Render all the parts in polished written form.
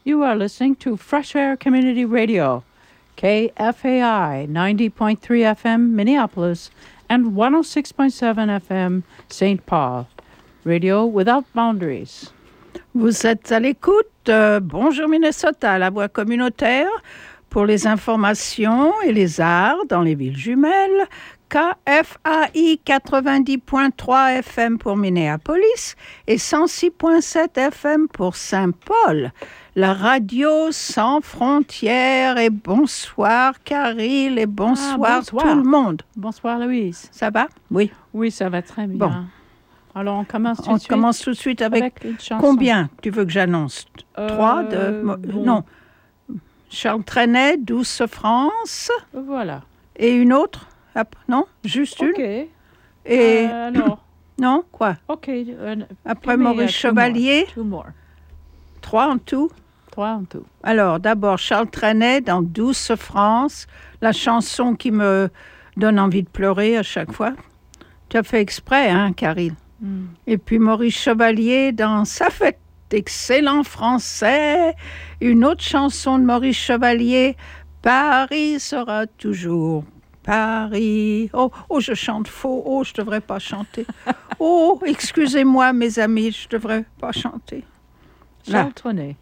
You are listening to Fresh Air Community Radio, KFAI 90.3 FM Minneapolis and 106.7 FM St. Paul. Radio without boundaries. Vous êtes à l'écoute de Bonjour Minnesota, la voix communautaire pour les informations et les arts dans les villes jumelles. KFAI 90.3 FM pour Minneapolis et 106.7 FM pour Saint-Paul. La radio sans frontières. Et bonsoir Caril et bonsoir tout le monde. Bonsoir Louise. Ça va? Oui. Oui, ça va très bien. Bon. Alors on commence tout de suite avec une chanson. Combien tu veux que j'annonce? 3 de... bon. Non. Charles Trenet, Douce France. Voilà. Et une autre? Non? Juste une? OK. Et... alors? Non? Quoi? OK. Après Maurice Chevalier? 3 en tout? 3 en tout. Alors, d'abord, Charles Trenet dans Douce France, la chanson qui me donne envie de pleurer à chaque fois. Tu as fait exprès, hein, Caril? Et puis Maurice Chevalier dans Ça fait excellent français. Une autre chanson de Maurice Chevalier, Paris sera toujours Paris. Oh, je chante faux. Oh, je devrais pas chanter. Oh, excusez-moi, mes amis, je devrais pas chanter. Charles Trenet.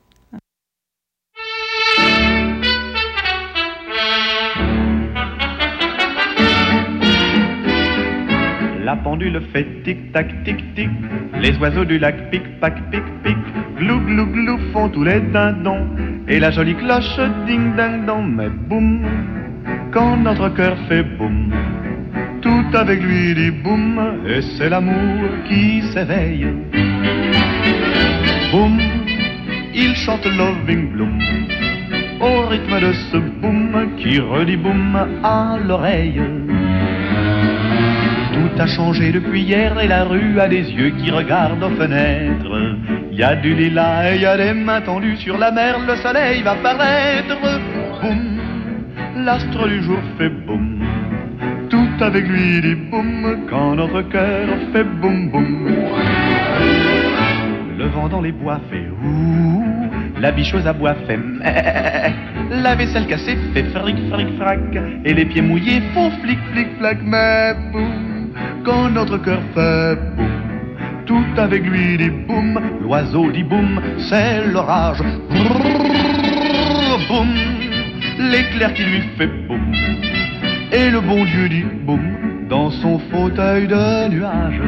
La pendule fait tic-tac, tic-tic. Les oiseaux du lac pic-pac, pic-pic. Glou, glou, glou font tous les dindons. Et la jolie cloche ding-ding-dong. Mais boum, quand notre cœur fait boum, tout avec lui dit boum. Et c'est l'amour qui s'éveille. Boum, il chante Loving Bloom au rythme de ce boum qui redit boum à l'oreille. Tout a changé depuis hier et la rue a des yeux qui regardent aux fenêtres. Il y a du lilas et il y a des mains tendues sur la mer, le soleil va paraître. Boum, l'astre du jour fait boum, tout avec lui dit boum quand notre cœur fait boum boum. Le vent dans les bois fait ouh, la biche aux abois fait meh, la vaisselle cassée fait fric fric frac et les pieds mouillés font flic flic flac. Mais boum, quand notre cœur fait boum, tout avec lui dit boum, l'oiseau dit boum, c'est l'orage. Brrr, boum, l'éclair qui lui fait boum, et le bon Dieu dit boum dans son fauteuil de nuage.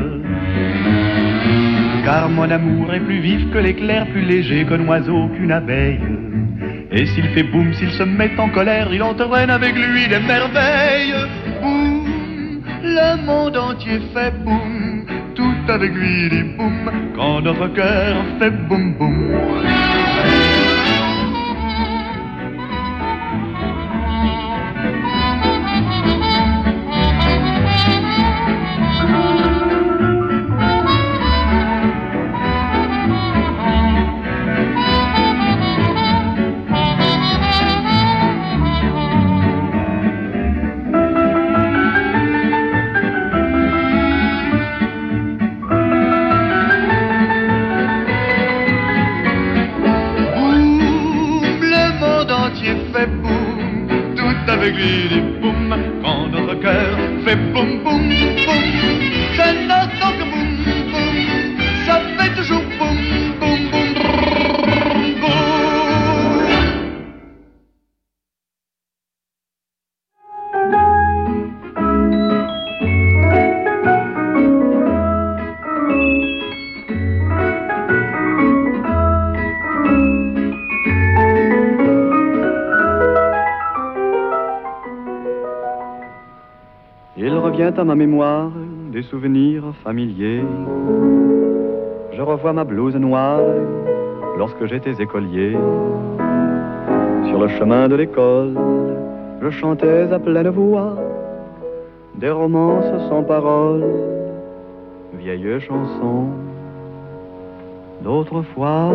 Car mon amour est plus vif que l'éclair, plus léger qu'un oiseau, qu'une abeille. Et s'il fait boum, s'il se met en colère, il entraîne avec lui des merveilles. Boum, le monde entier fait boum, tout avec lui dit boum, quand notre cœur fait boum boum. Avec lui dit boum, quand notre cœur fait boum boum boum, je n'entends que boum boum, ça fait toujours boum boum boum boum boum. À ma mémoire des souvenirs familiers. Je revois ma blouse noire lorsque j'étais écolier. Sur le chemin de l'école, je chantais à pleine voix des romances sans paroles, vieilles chansons d'autrefois.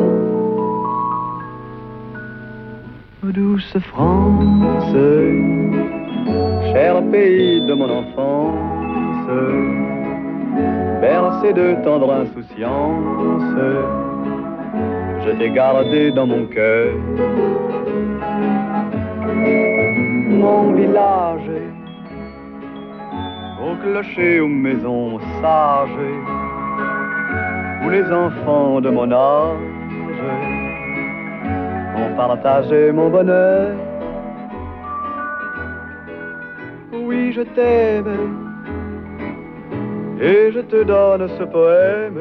Douce France, cher pays de mon enfance, bercé de tendre insouciance, je t'ai gardé dans mon cœur. Mon village, au clocher, aux maisons sages, où les enfants de mon âge ont partagé mon bonheur. Oui, je t'aime et je te donne ce poème.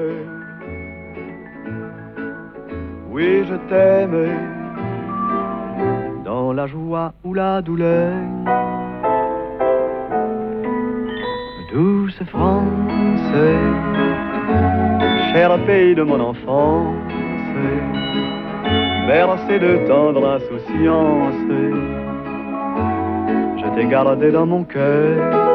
Oui, je t'aime dans la joie ou la douleur. Douce France, cher pays de mon enfance, bercé de tendre insouciance, je t'ai gardé dans mon cœur.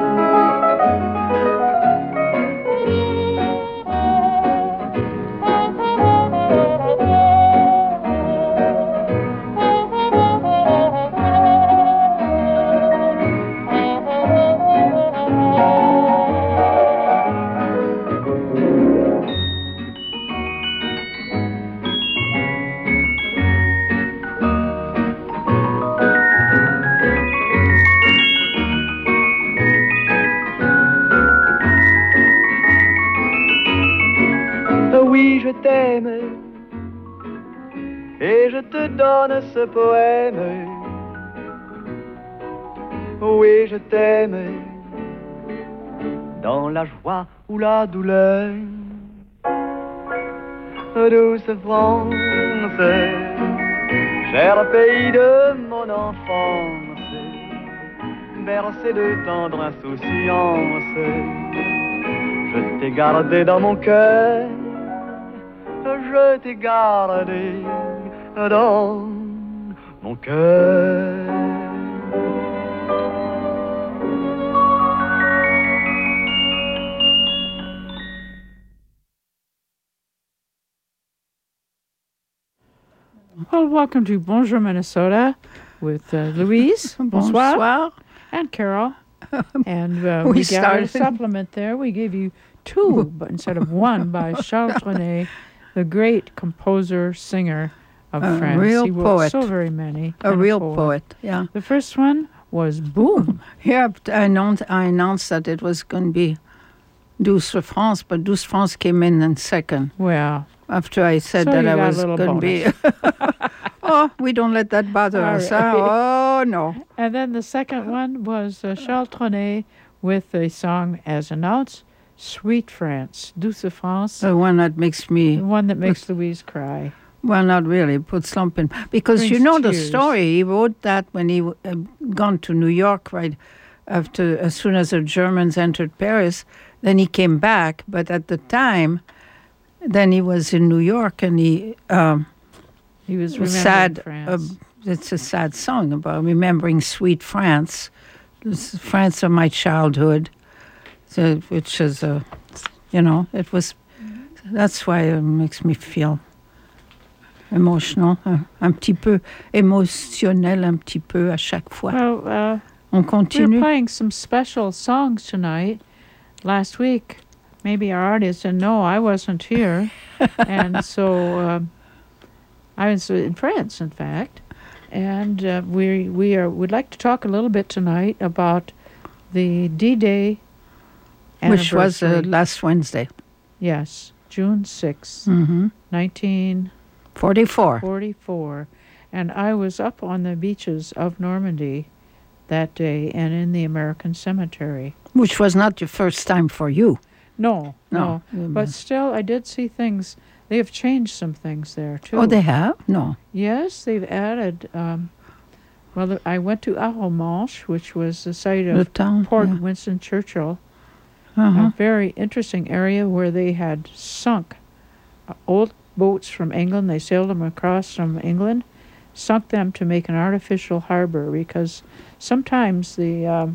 Oui, je t'aime et je te donne ce poème. Oui, je t'aime dans la joie ou la douleur. Douce France, cher pays de mon enfance, bercé de tendre insouciance, je t'ai gardé dans mon cœur. Je t'ai gardé dans mon cœur. Well, welcome to Bonjour Minnesota with Louise. Bonsoir. And Carol. And We we got a started- supplement there. We gave you two but instead of one by Charles Trenet, the great composer, singer of A France. real He wrote poet. so very many. A and real poet, yeah. The first one was Boom. Here I announced that it was going to be Douce France, but Douce France came in second Well, after I said So that you I got a was little going to be. Oh, we don't let that bother All us. right. Huh? Oh, no. and then the second one was Charles Trenet with the song as announced, Sweet France, Douce France, The one that makes me, the one that makes Louise cry. well, not really, put slump in. Because you Brings know the tears. story. He wrote that when he gone to New York, right after, as soon as the Germans entered Paris. Then he came back, but at the time, then he was in New York and he He was was remembering sad. France. It's a sad song about remembering sweet France. This is France of my childhood, so, which is it was. That's why it makes me feel emotional, un petit peu émotionnel, un petit peu à chaque fois. Well, On we're continue. playing some special songs tonight. Last week, maybe our audience didn't know I wasn't here, and so I was in France, in fact, and we'd like to talk a little bit tonight about the D-Day Which was anniversary. last Wednesday. Yes, June 6th, Mm-hmm. 1944. 44. And I was up on the beaches of Normandy that day and in the American Cemetery. Which was not the first time for you. No. No. But still, I did see things. They have changed some things there, too. Oh, they have? No. Yes, they've added. I went to Arromanches, which was the site The of town. Port yeah. Winston Churchill. Uh-huh. A very interesting area where they had sunk old boats from England. They sailed them across from England, sunk them to make an artificial harbor because sometimes the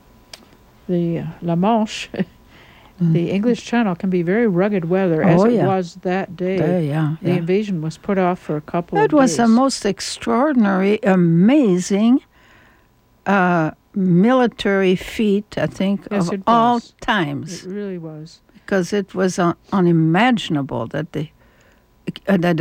La Manche, the English Channel, can be very rugged weather, as Oh, it yeah. was that day. There, yeah. The yeah. invasion was put off for a couple That of days. was the most extraordinary, amazing military feat, I think, Yes, of it all was. times. It really was. Because it was unimaginable that that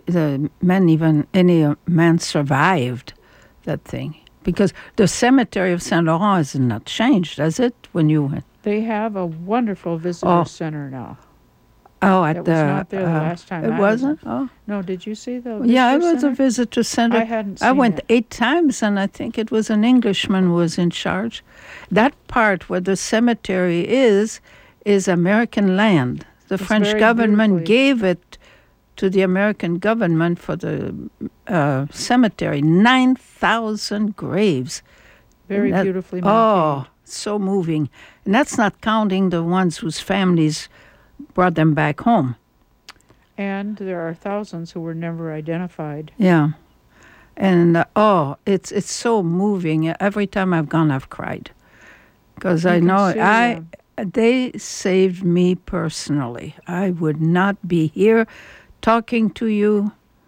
any man survived that thing. Because the cemetery of Saint Laurent has not changed, has it? When you went? They have a wonderful visitor center now. Oh, That was not there the last time. It wasn't? Oh. No, did you see the Yeah, it visitor was center? a visitor center. I hadn't seen I went it. 8 times, and I think it was an Englishman who was in charge. That part where the cemetery is American land. The It's French very government beautifully- gave it to the American government for the cemetery. 9,000 graves. Very That- beautifully Oh, maintained. so moving. And that's not counting the ones whose families brought them back home. And there are thousands who were never identified. Yeah. And it's so moving. Every time I've gone, I've cried. Because I You can know see, they saved me personally. I would not be here talking to you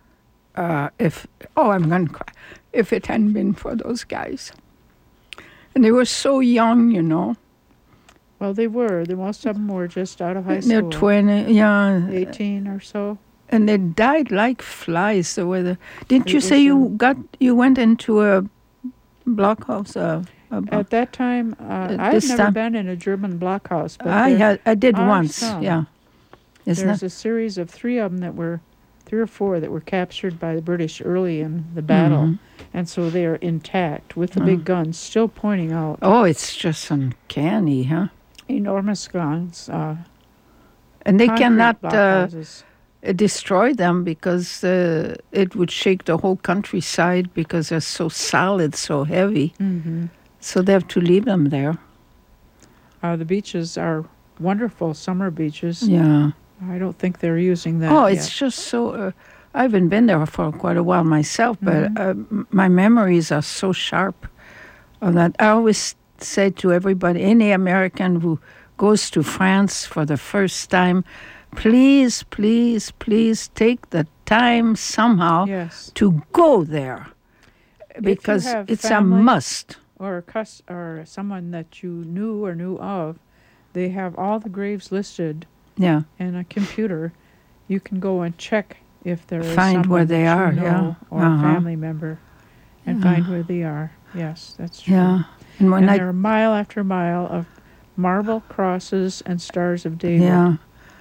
I'm going to cry, if it hadn't been for those guys. And they were so young, you know. Well, they were. Most of them were just out of high They're school. 20, yeah. 18 or so. And they died like flies. So didn't It you was say you went into a blockhouse? At that time, I've this never time- been in a German blockhouse, but I did are once. some. Yeah. Isn't there's it? a series of 3 or 4 that were captured by the British early in the battle. Mhm. And so they are intact with the big guns still pointing out. Oh, it's just uncanny, huh? Enormous guns. And they concrete cannot blockhouses. destroy them because it would shake the whole countryside because they're so solid, so heavy. Mhm. So they have to leave them there. The beaches are wonderful summer beaches. Yeah. I don't think they're using that Oh, yet. it's just so. I haven't been there for quite a while myself, but my memories are so sharp of that. I always say to everybody, any American who goes to France for the first time, please, please, please take the time somehow Yes. to go there, because have it's family- a must. Or someone that you knew of, they have all the graves listed Yeah. in a computer. You can go and check if there is Find someone where they that you are, know yeah. or a family member, and find where they are. Yes, that's true. Yeah. And when And there are mile after mile of marble crosses and stars of David. yeah,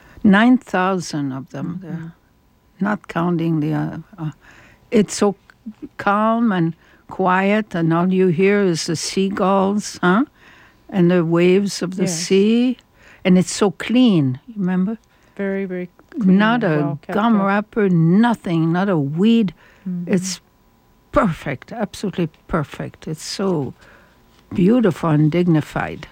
9,000 of them there, not counting the. It's so calm and quiet, and all you hear is the seagulls, huh? And the waves of the Yes. sea, and it's so clean. Remember, Very, very clean not and a well kept gum up. wrapper, nothing, not a weed. Mhm. It's perfect, absolutely perfect. It's so beautiful and dignified.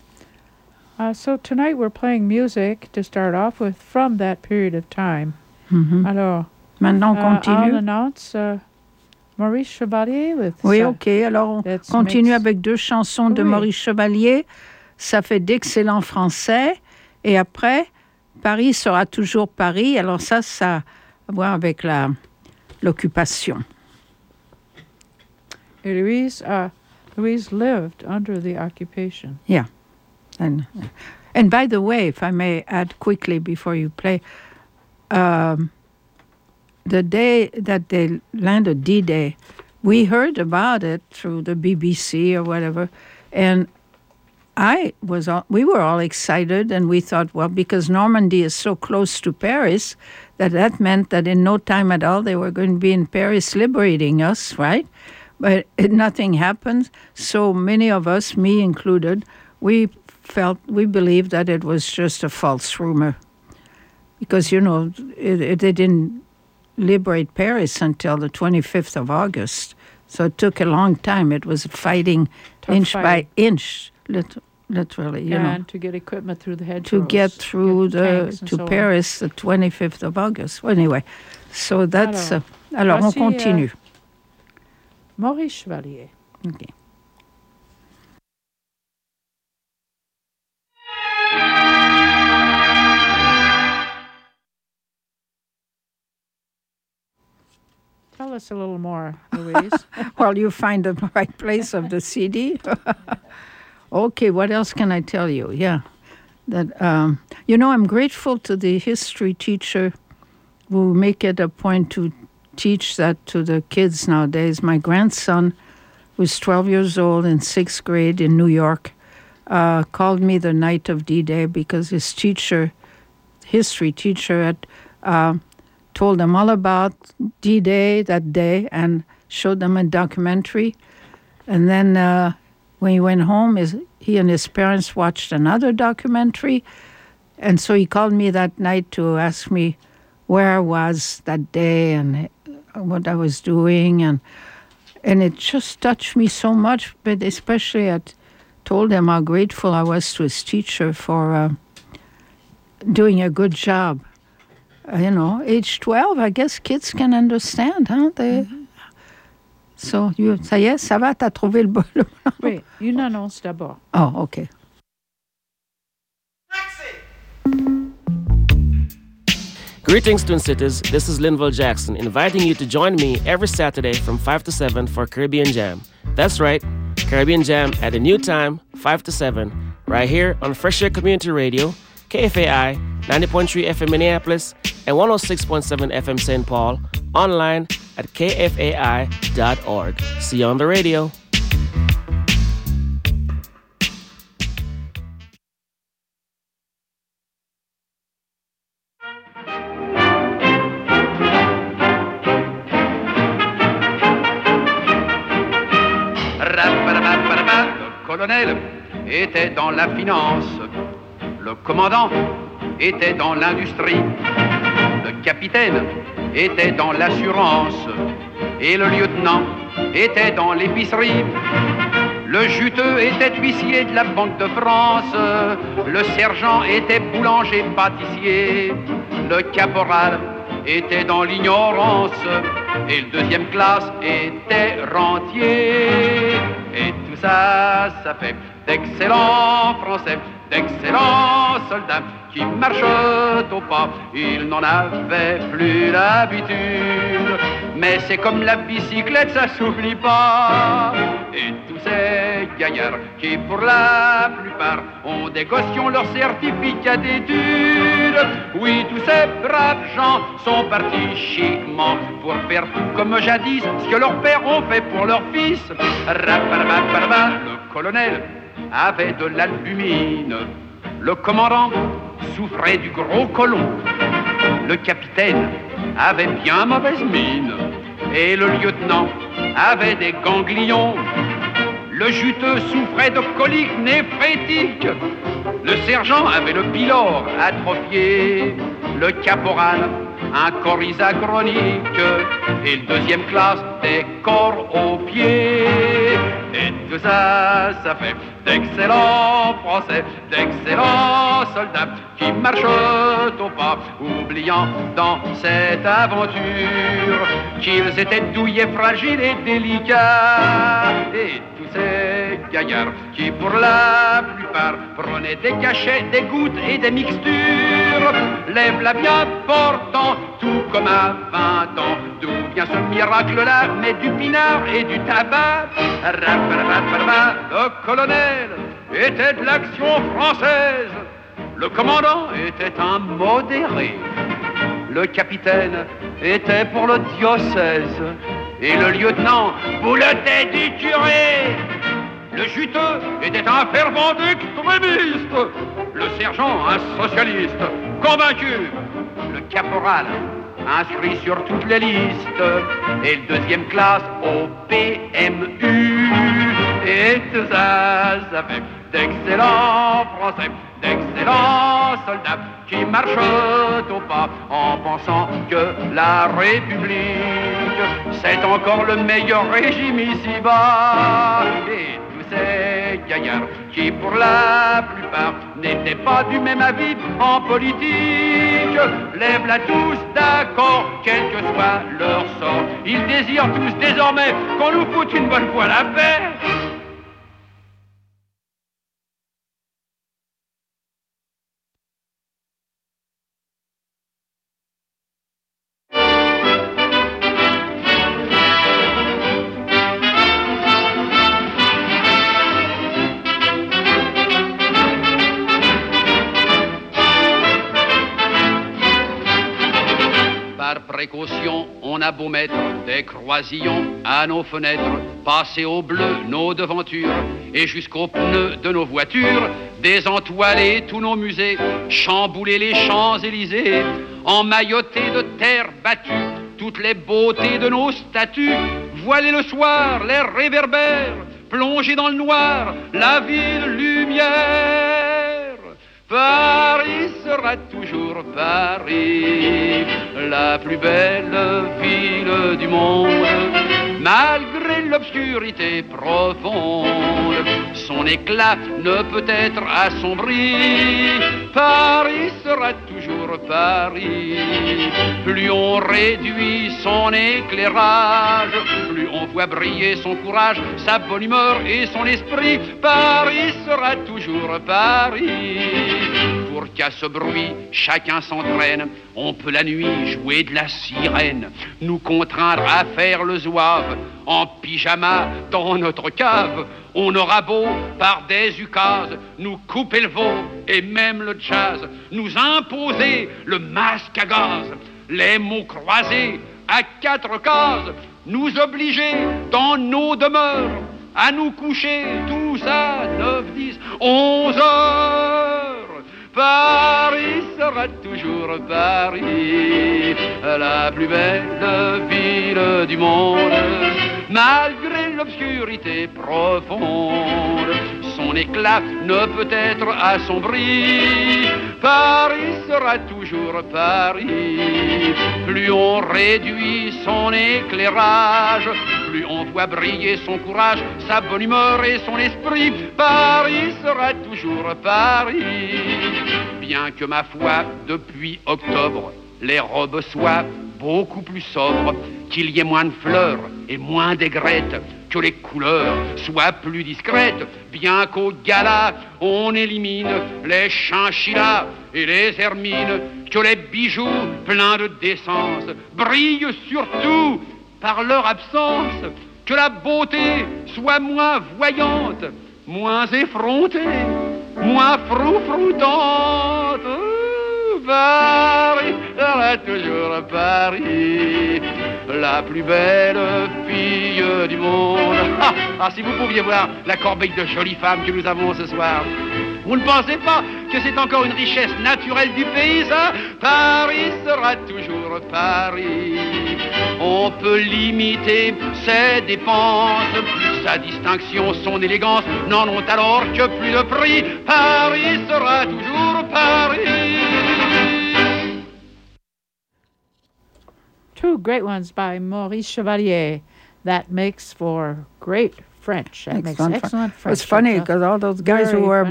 So tonight we're playing music to start off with from that period of time. Mhm. Alors, Maintenant, on I'll continue. announce Maurice Chevalier with Oui, sa- OK. Alors, on Let's continue mix. avec 2 chansons de Oui. Maurice Chevalier. Ça fait d'excellents français. Et après, Paris sera toujours Paris. Alors ça a à voir avec l'occupation. Et Louise lived under the occupation. And by the way, if I may add quickly before you play, the day that they landed, D-Day, we heard about it through the BBC or whatever, and we were all excited, and we thought, well, because Normandy is so close to Paris, that meant that in no time at all they were going to be in Paris liberating us, right? But nothing happened. So many of us, me included, we believed that it was just a false rumor. Because, they didn't liberate Paris until the 25th of August. So it took a long time. It was fighting Tough inch by fighting. inch, literally, And to get equipment through the hedgerows. to get through tanks and to so on. Paris the 25th of August. Well, anyway, so that's... Alors, on voici, continue. Maurice Chevalier. Okay. Tell us a little more, Louise. While you find the right place of the CD. Okay, what else can I tell you? Yeah, that I'm grateful to the history teacher will make it a point to teach that to the kids nowadays. My grandson, who's 12 years old in 6th grade in New York, called me the night of D-Day because his teacher, history teacher, had told them all about D-Day that day and showed them a documentary. And then when he went home, he and his parents watched another documentary. And so he called me that night to ask me where I was that day and what I was doing. And it just touched me so much, but especially I told him how grateful I was to his teacher for doing a good job. Age 12, I guess kids can understand, huh? So, ça y est, ça va, t'as trouvé le bon. Oui, une annonce d'abord. Oh, OK. Greetings, Twin Cities. This is Linville Jackson, inviting you to join me every Saturday from 5 to 7 for Caribbean Jam. That's right, Caribbean Jam at a new time, 5 to 7, right here on Fresh Air Community Radio, KFAI, 90.3 FM Minneapolis, and 106.7 FM St. Paul, online at kfai.org. See you on the radio. Le colonel était dans la finance, le commandant était dans l'industrie, le capitaine était dans l'assurance et le lieutenant était dans l'épicerie. Le juteux était huissier de la Banque de France, le sergent était boulanger-pâtissier, le caporal était dans l'ignorance et le deuxième classe était rentier. Et tout ça, ça fait d'excellents Français, d'excellents soldats qui marchent au pas. Ils n'en avaient plus l'habitude, mais c'est comme la bicyclette, ça s'oublie pas. Et tous ces gaillards qui, pour la plupart, ont des gossions leur certificat d'études. Oui, tous ces braves gens sont partis chiquement pour faire tout comme jadis ce que leurs pères ont fait pour leurs fils. Le colonel avait de l'albumine, le commandant souffrait du gros côlon, le capitaine avait bien mauvaise mine et le lieutenant avait des ganglions. Le juteux souffrait de coliques néphrétiques, le sergent avait le pylore atrophié, le caporal un coryza chronique et le deuxième classe des corps aux pieds. Et tout ça, ça fait d'excellents Français, d'excellents soldats qui marchent au pas, oubliant dans cette aventure qu'ils étaient douillets, fragiles et délicats. Et tous ces gaillards qui, pour la plupart, prenaient des cachets, des gouttes et des mixtures, lève-la bien portant, tout comme à 20 ans. D'où vient ce miracle-là? Mais du pinard et du tabac. Le colonel était de l'action française, le commandant était un modéré, le capitaine était pour le diocèse et le lieutenant boulettait du curé. Le juteux était un fervent extrémiste, le sergent un socialiste convaincu, le caporal inscrit sur toutes les listes et le deuxième classe au PMU. Et tout ça, ça fait d'excellents Français, d'excellents soldats qui marchent au pas en pensant que la République c'est encore le meilleur régime ici-bas. Et tous ces gaillards qui pour la plupart n'étaient pas du même avis en politique, lèvent-la tous d'accord, quel que soit leur sort. Ils désirent tous désormais qu'on nous foute une bonne fois la paix. précaution, on a beau mettre des croisillons à nos fenêtres, passer au bleu nos devantures et jusqu'aux pneus de nos voitures, désentoiler tous nos musées, chambouler les Champs-Élysées, emmailloter de terre battue toutes les beautés de nos statues, voiler le soir les réverbères, plonger dans le noir la ville lumière. Paris sera toujours Paris, la plus belle ville du monde, malgré l'obscurité profonde, son éclat ne peut être assombri. Paris sera toujours Paris, plus on réduit son éclairage, plus on voit briller son courage, sa bonne humeur et son esprit. Paris sera toujours Paris. Pour qu'à ce bruit chacun s'entraîne, on peut la nuit jouer de la sirène, nous contraindre à faire le zouave en pyjama dans notre cave. On aura beau par des ukases nous couper le veau et même le jazz, nous imposer le masque à gaz, les mots croisés à 4 cases, nous obliger dans nos demeures à nous coucher tous à 9, 10, 11 heures. Paris sera toujours Paris, la plus belle ville du monde, malgré l'obscurité profonde, son éclat ne peut être assombri. Paris sera toujours Paris, plus on réduit son éclairage, plus on voit briller son courage, sa bonne humeur et son esprit. Paris sera toujours Paris. Bien que ma foi, depuis octobre, les robes soient beaucoup plus sobres, qu'il y ait moins de fleurs et moins d'aigrettes, que les couleurs soient plus discrètes, bien qu'au gala, on élimine les chinchillas et les hermines, que les bijoux pleins de décence brillent surtout par leur absence, que la beauté soit moins voyante, moins effrontée, moins froufroutante. Paris sera toujours Paris, la plus belle fille du monde. Si vous pouviez voir la corbeille de jolies femmes que nous avons ce soir. Vous ne pensez pas que c'est encore une richesse naturelle du pays, ça? Paris sera toujours Paris. On peut limiter ses dépenses, sa distinction, son élégance n'en ont alors que plus de prix. Paris sera toujours Paris. Two great ones by Maurice Chevalier. That makes for great French. That makes excellent French. It's funny because all those guys who were,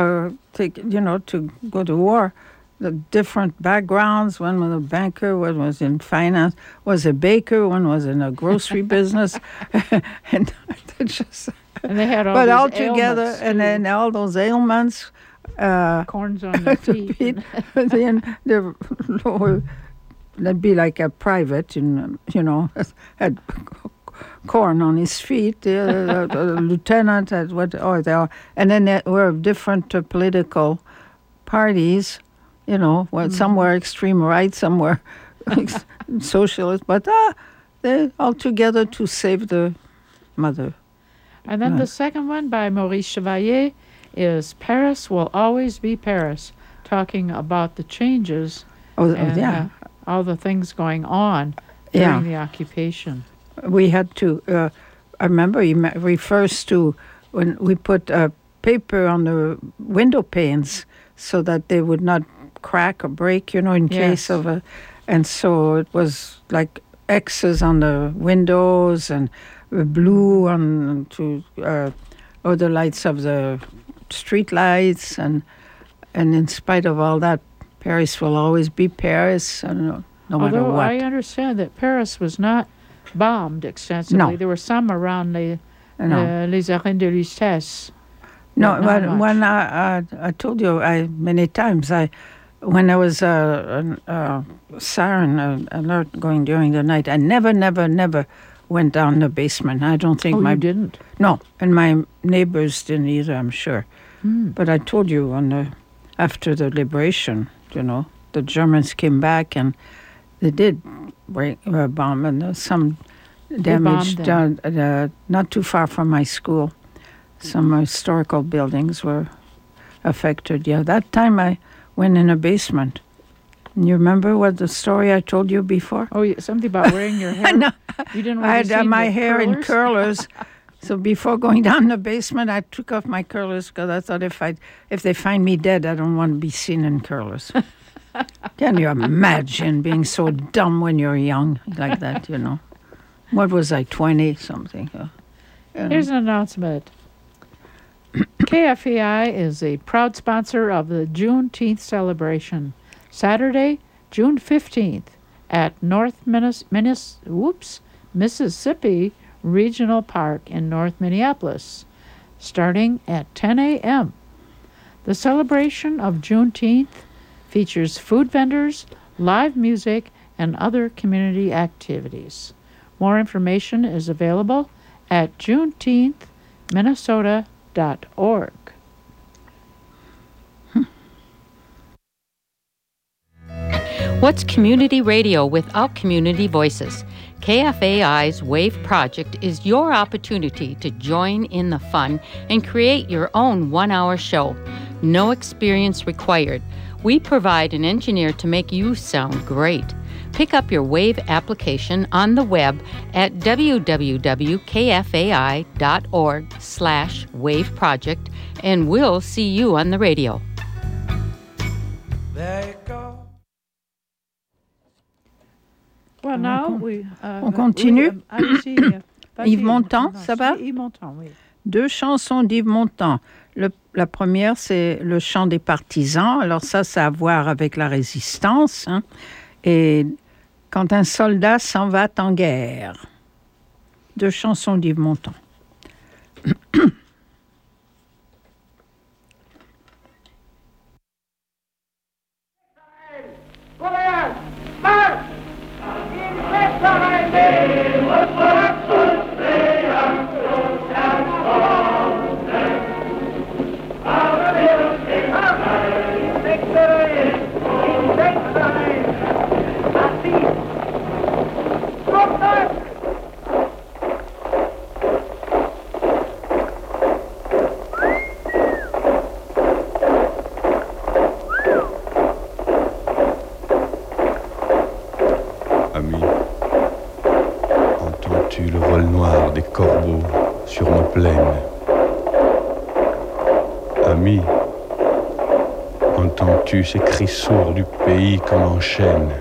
to go to war, the different backgrounds. One was a banker, one was in finance, was a baker, one was in a grocery business, and they had all. But all together, and then all those ailments. Corns on their feet. That'd be like a private, had corn on his feet. The lieutenant had and then there were different political parties. Some were extreme right, some were socialist, but they're all together to save the mother. And then the second one by Maurice Chevalier is Paris Will Always Be Paris, talking about the changes all the things going on during the occupation. We had to, I remember he refers to when we put paper on the window panes so that they would not crack or break, in case of a... And so it was like X's on the windows and blue on to other lights of the street lights. And in spite of all that, Paris will always be Paris, no matter what. I understand that Paris was not bombed extensively. No. There were some around les Arènes de Lutèce. No, but when I told you many times, when there was a siren alert going during the night, I never went down the basement. I don't think you didn't? No, and my neighbors didn't either, I'm sure. But I told you after the liberation, the Germans came back and They did bomb, and some damage done not too far from my school. Some historical buildings were affected. Yeah, that time I went in a basement. And you remember what the story I told you before? Oh, yeah, something about wearing your hair. No. You didn't. I had my hair in curlers. So before going down the basement, I took off my curlers because I thought if they find me dead, I don't want to be seen in curlers. Can you imagine being so dumb when you're young like that, you know? What was I, 20-something? Here's an announcement. KFAI is a proud sponsor of the Juneteenth celebration. Saturday, June 15th at North Mississippi Regional Park in North Minneapolis, starting at 10 a.m. The celebration of Juneteenth features food vendors, live music, and other community activities. More information is available at juneteenthminnesota.org. What's community radio without community voices? KFAI's WAVE project is your opportunity to join in the fun and create your own one-hour show. No experience required. We provide an engineer to make you sound great. Pick up your WAVE application on the web at www.kfai.org/WAVE project, and we'll see you on the radio. There you go. Well, now on continue. Yves Montand, ça va? Yves Montand, oui. 2 chansons d'Yves Montand. La première, c'est Le chant des partisans. Alors ça a à voir avec la résistance. Hein? Et quand un soldat s'en va en guerre. 2 chansons d'Yves Montand. Ami, entends-tu ces cris sourds du pays qu'on enchaîne?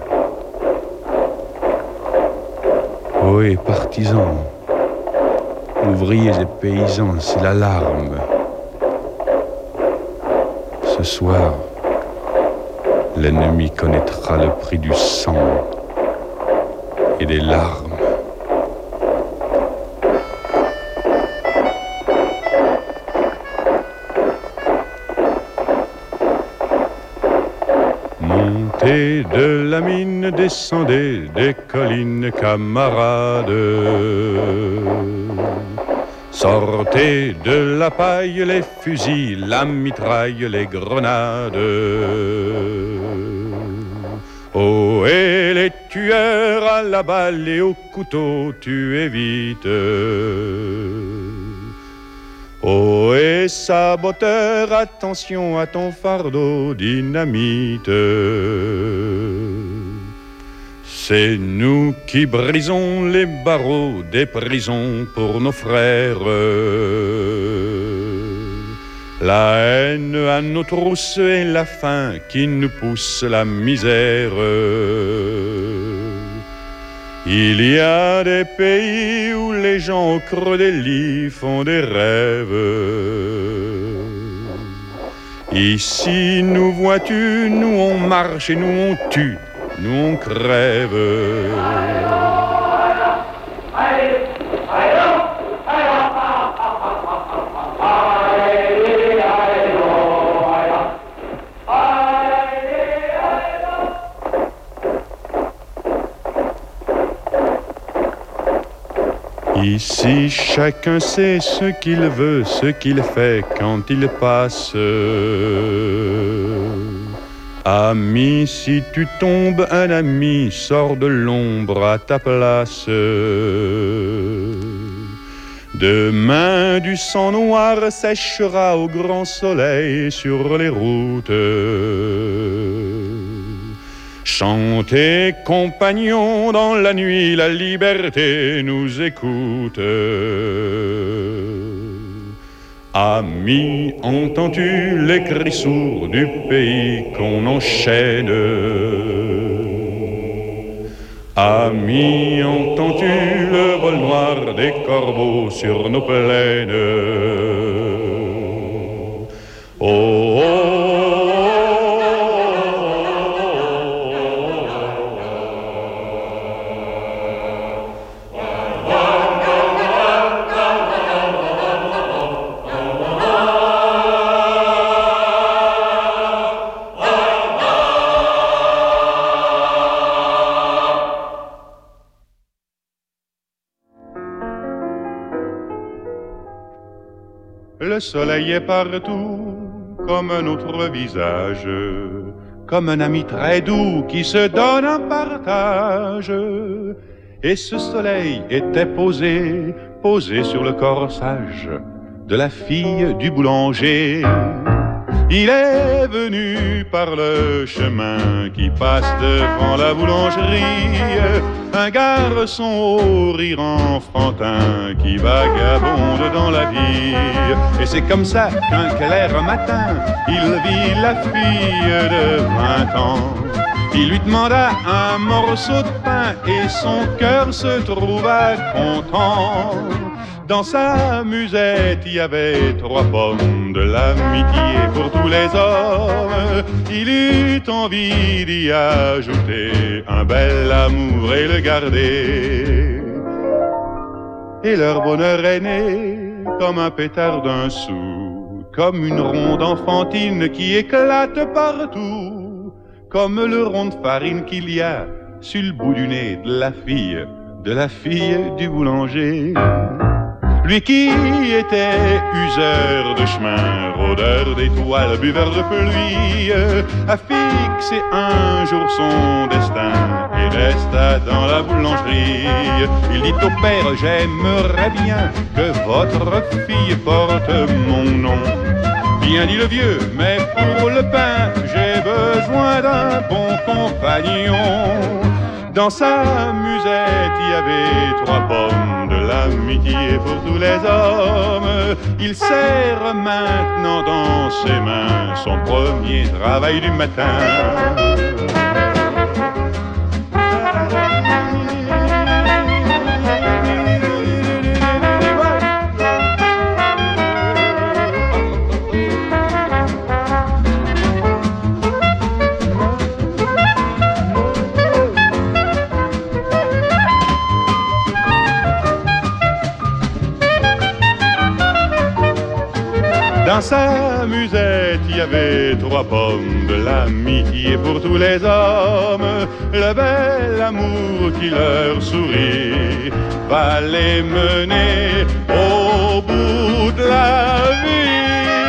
Ohé, partisans, ouvriers et paysans, c'est l'alarme. Ce soir, l'ennemi connaîtra le prix du sang et des larmes. Montez de la mine, descendez des collines, camarades. Sortez de la paille les fusils, la mitraille, les grenades. Oh, et les tueurs à la balle et au couteau, tuez vite. Oh, et saboteur, attention à ton fardeau, dynamite. C'est nous qui brisons les barreaux des prisons pour nos frères. La haine à nos trousses et la faim qui nous pousse la misère. Il y a des pays où les gens au creux des lits font des rêves. Ici, nous vois-tu, nous on marche et nous on tue, nous on crève. Ici, chacun sait ce qu'il veut, ce qu'il fait quand il passe. Ami, si tu tombes, un ami sort de l'ombre à ta place. Demain, du sang noir séchera au grand soleil sur les routes. Chantez, compagnons, dans la nuit, la liberté nous écoute. Ami, entends-tu les cris sourds du pays qu'on enchaîne? Ami, entends-tu le vol noir des corbeaux sur nos plaines? Oh, oh, le soleil est partout, comme un autre visage, comme un ami très doux qui se donne un partage. Et ce soleil était posé sur le corsage de la fille du boulanger. Il est venu par le chemin qui passe devant la boulangerie, un garçon au rire enfantin qui vagabonde dans la vie. Et c'est comme ça qu'un clair matin, il vit la fille de 20 ans. Il lui demanda un morceau de pain et son cœur se trouva content. Dans sa musette, il y avait 3 pommes, de l'amitié pour tous les hommes. Il eut envie d'y ajouter un bel amour et le garder. Et leur bonheur est né comme un pétard d'un sou, comme une ronde enfantine qui éclate partout, comme le rond de farine qu'il y a sur le bout du nez de la fille du boulanger. Lui qui était useur de chemin, rôdeur d'étoiles, buveur de pluie, a fixé un jour son destin et resta dans la boulangerie. Il dit au père, j'aimerais bien que votre fille porte mon nom. Bien dit le vieux, mais pour le pain, j'ai besoin d'un bon compagnon. Dans sa musette, il y avait 3 pommes, de l'amitié pour tous les hommes. Il serre maintenant dans ses mains son premier travail du matin. Dans sa musette, il y avait 3 pommes, de l'amitié pour tous les hommes. Le bel amour qui leur sourit va les mener au bout de la vie.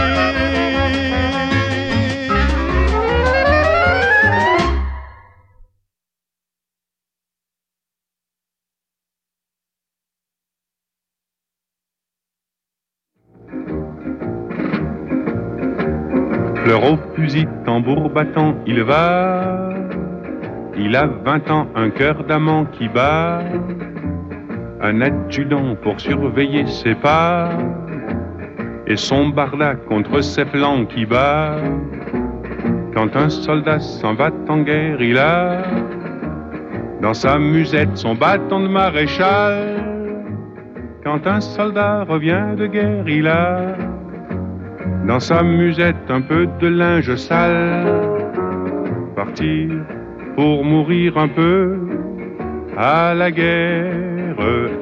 Fleur au fusil, tambour battant, il va. Il a 20 ans, un cœur d'amant qui bat. Un adjudant pour surveiller ses pas. Et son barda contre ses flancs qui bat. Quand un soldat s'en va en guerre, il a dans sa musette son bâton de maréchal. Quand un soldat revient de guerre, il a dans sa musette un peu de linge sale. Partir pour mourir un peu à la guerre,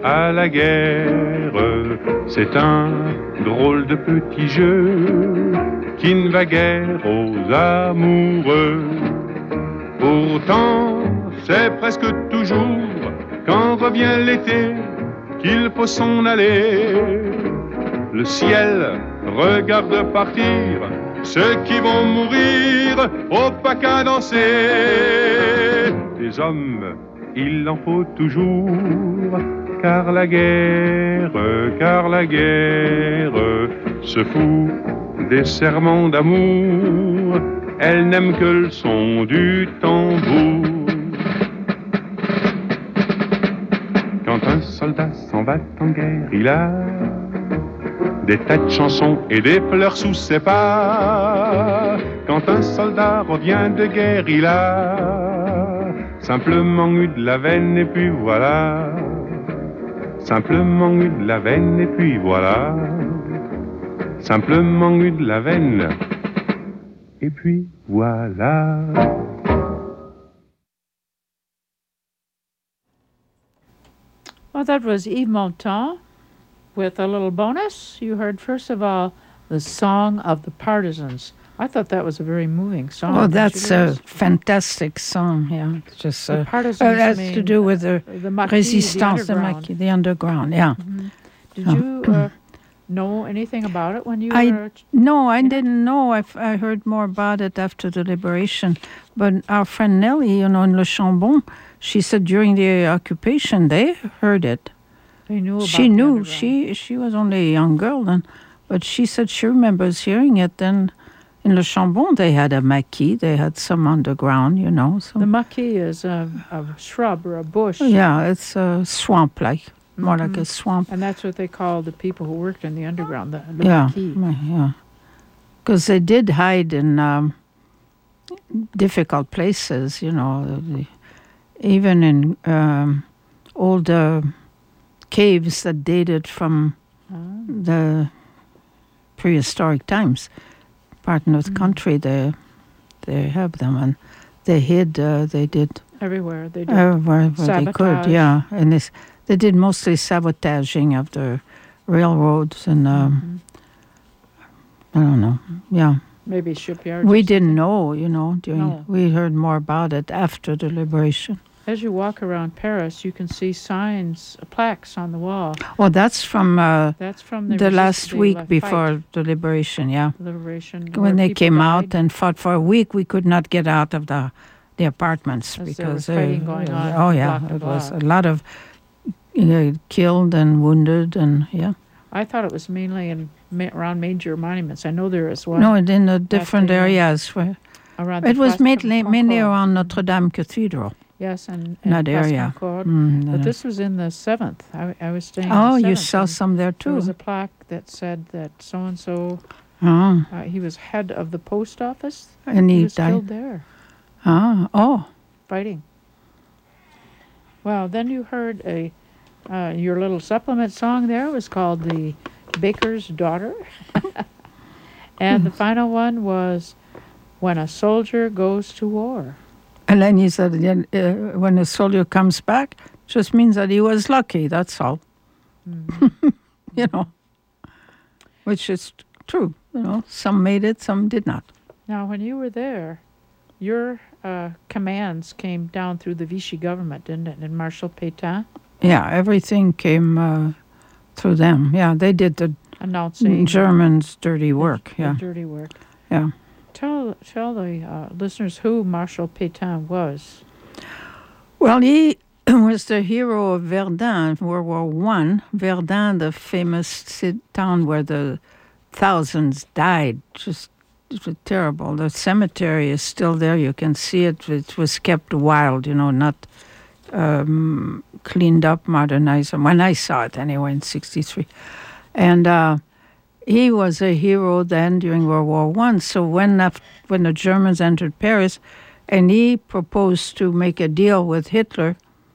c'est un drôle de petit jeu qui ne va guère aux amoureux. Pourtant, c'est presque toujours quand revient l'été qu'il faut s'en aller. Le ciel regarde partir ceux qui vont mourir au pas qu'à danser. Des hommes, il en faut toujours, car la guerre se fout des serments d'amour, elle n'aime que le son du tambour. Quand un soldat s'en va en guerre, il a des tas de chansons et des fleurs sous ses pas. Quand un soldat revient de guerre, il a simplement eu de la veine et puis voilà. Simplement eu de la veine et puis voilà. Simplement eu de la veine et puis voilà. Well, that was Yves Montand with a little bonus. You heard, first of all, the Song of the Partisans. I thought that was a very moving song. Oh, that's a fantastic song, yeah. It's just the Partisans it has mean, to do with the Maquis, resistance, the underground, yeah. Mm-hmm. Did you know anything about it when you were... No, I didn't know. I heard more about it after the liberation. But our friend Nellie, in Le Chambon, she said during the occupation, they heard it. They knew about She knew. the She was only a young girl then. But she said she remembers hearing it. Then in Le Chambon, they had a maquis. They had some underground, So. The maquis is a shrub or a bush. Yeah, it's a swamp-like. More like a swamp. And that's what they called the people who worked in the underground, the maquis. Yeah. Because they did hide in difficult places, even in old caves that dated from the prehistoric times. Part of the country, they have them, and they hid. They did everywhere. They did where they could, yeah. And they did mostly sabotaging of the railroads and I don't know, yeah. Maybe shipyards. We didn't know, we heard more about it after the liberation. As you walk around Paris, you can see signs, plaques on the wall. Oh, that's from the last week before fight. The liberation, yeah. Liberation. When they came out and fought for a week, we could not get out of the apartments because there was fighting going on. Oh, yeah, it was a lot of killed and wounded, and yeah. I thought it was mainly around major monuments. I know there is one. No, in the different areas where around it was mainly around Notre Dame Cathedral. Yes, and that area. But this was in the 7th. I was staying. Oh, in the 7th, you saw some there too. There was a plaque that said that so and so. He was head of the post office, and he was died. killed there. Fighting. Well, then you heard your little supplement song there was called "The Baker's Daughter," and the final one was "When a Soldier Goes to War." And then he said, when a soldier comes back, just means that he was lucky, that's all. Which is true. Some made it, some did not. Now, when you were there, your commands came down through the Vichy government, didn't it, and Marshal Pétain? Yeah, everything came through them. Yeah, they did the announcing Germans' dirty work. The dirty work. Yeah. Tell the listeners who Marshal Pétain was. Well, he was the hero of Verdun, World War I. Verdun, the famous town where the thousands died. It was terrible. The cemetery is still there. You can see it. It was kept wild, not cleaned up, modernized. When I saw it, anyway, in 1963. And he was a hero then during World War I. So when the Germans entered Paris, and he proposed to make a deal with Hitler,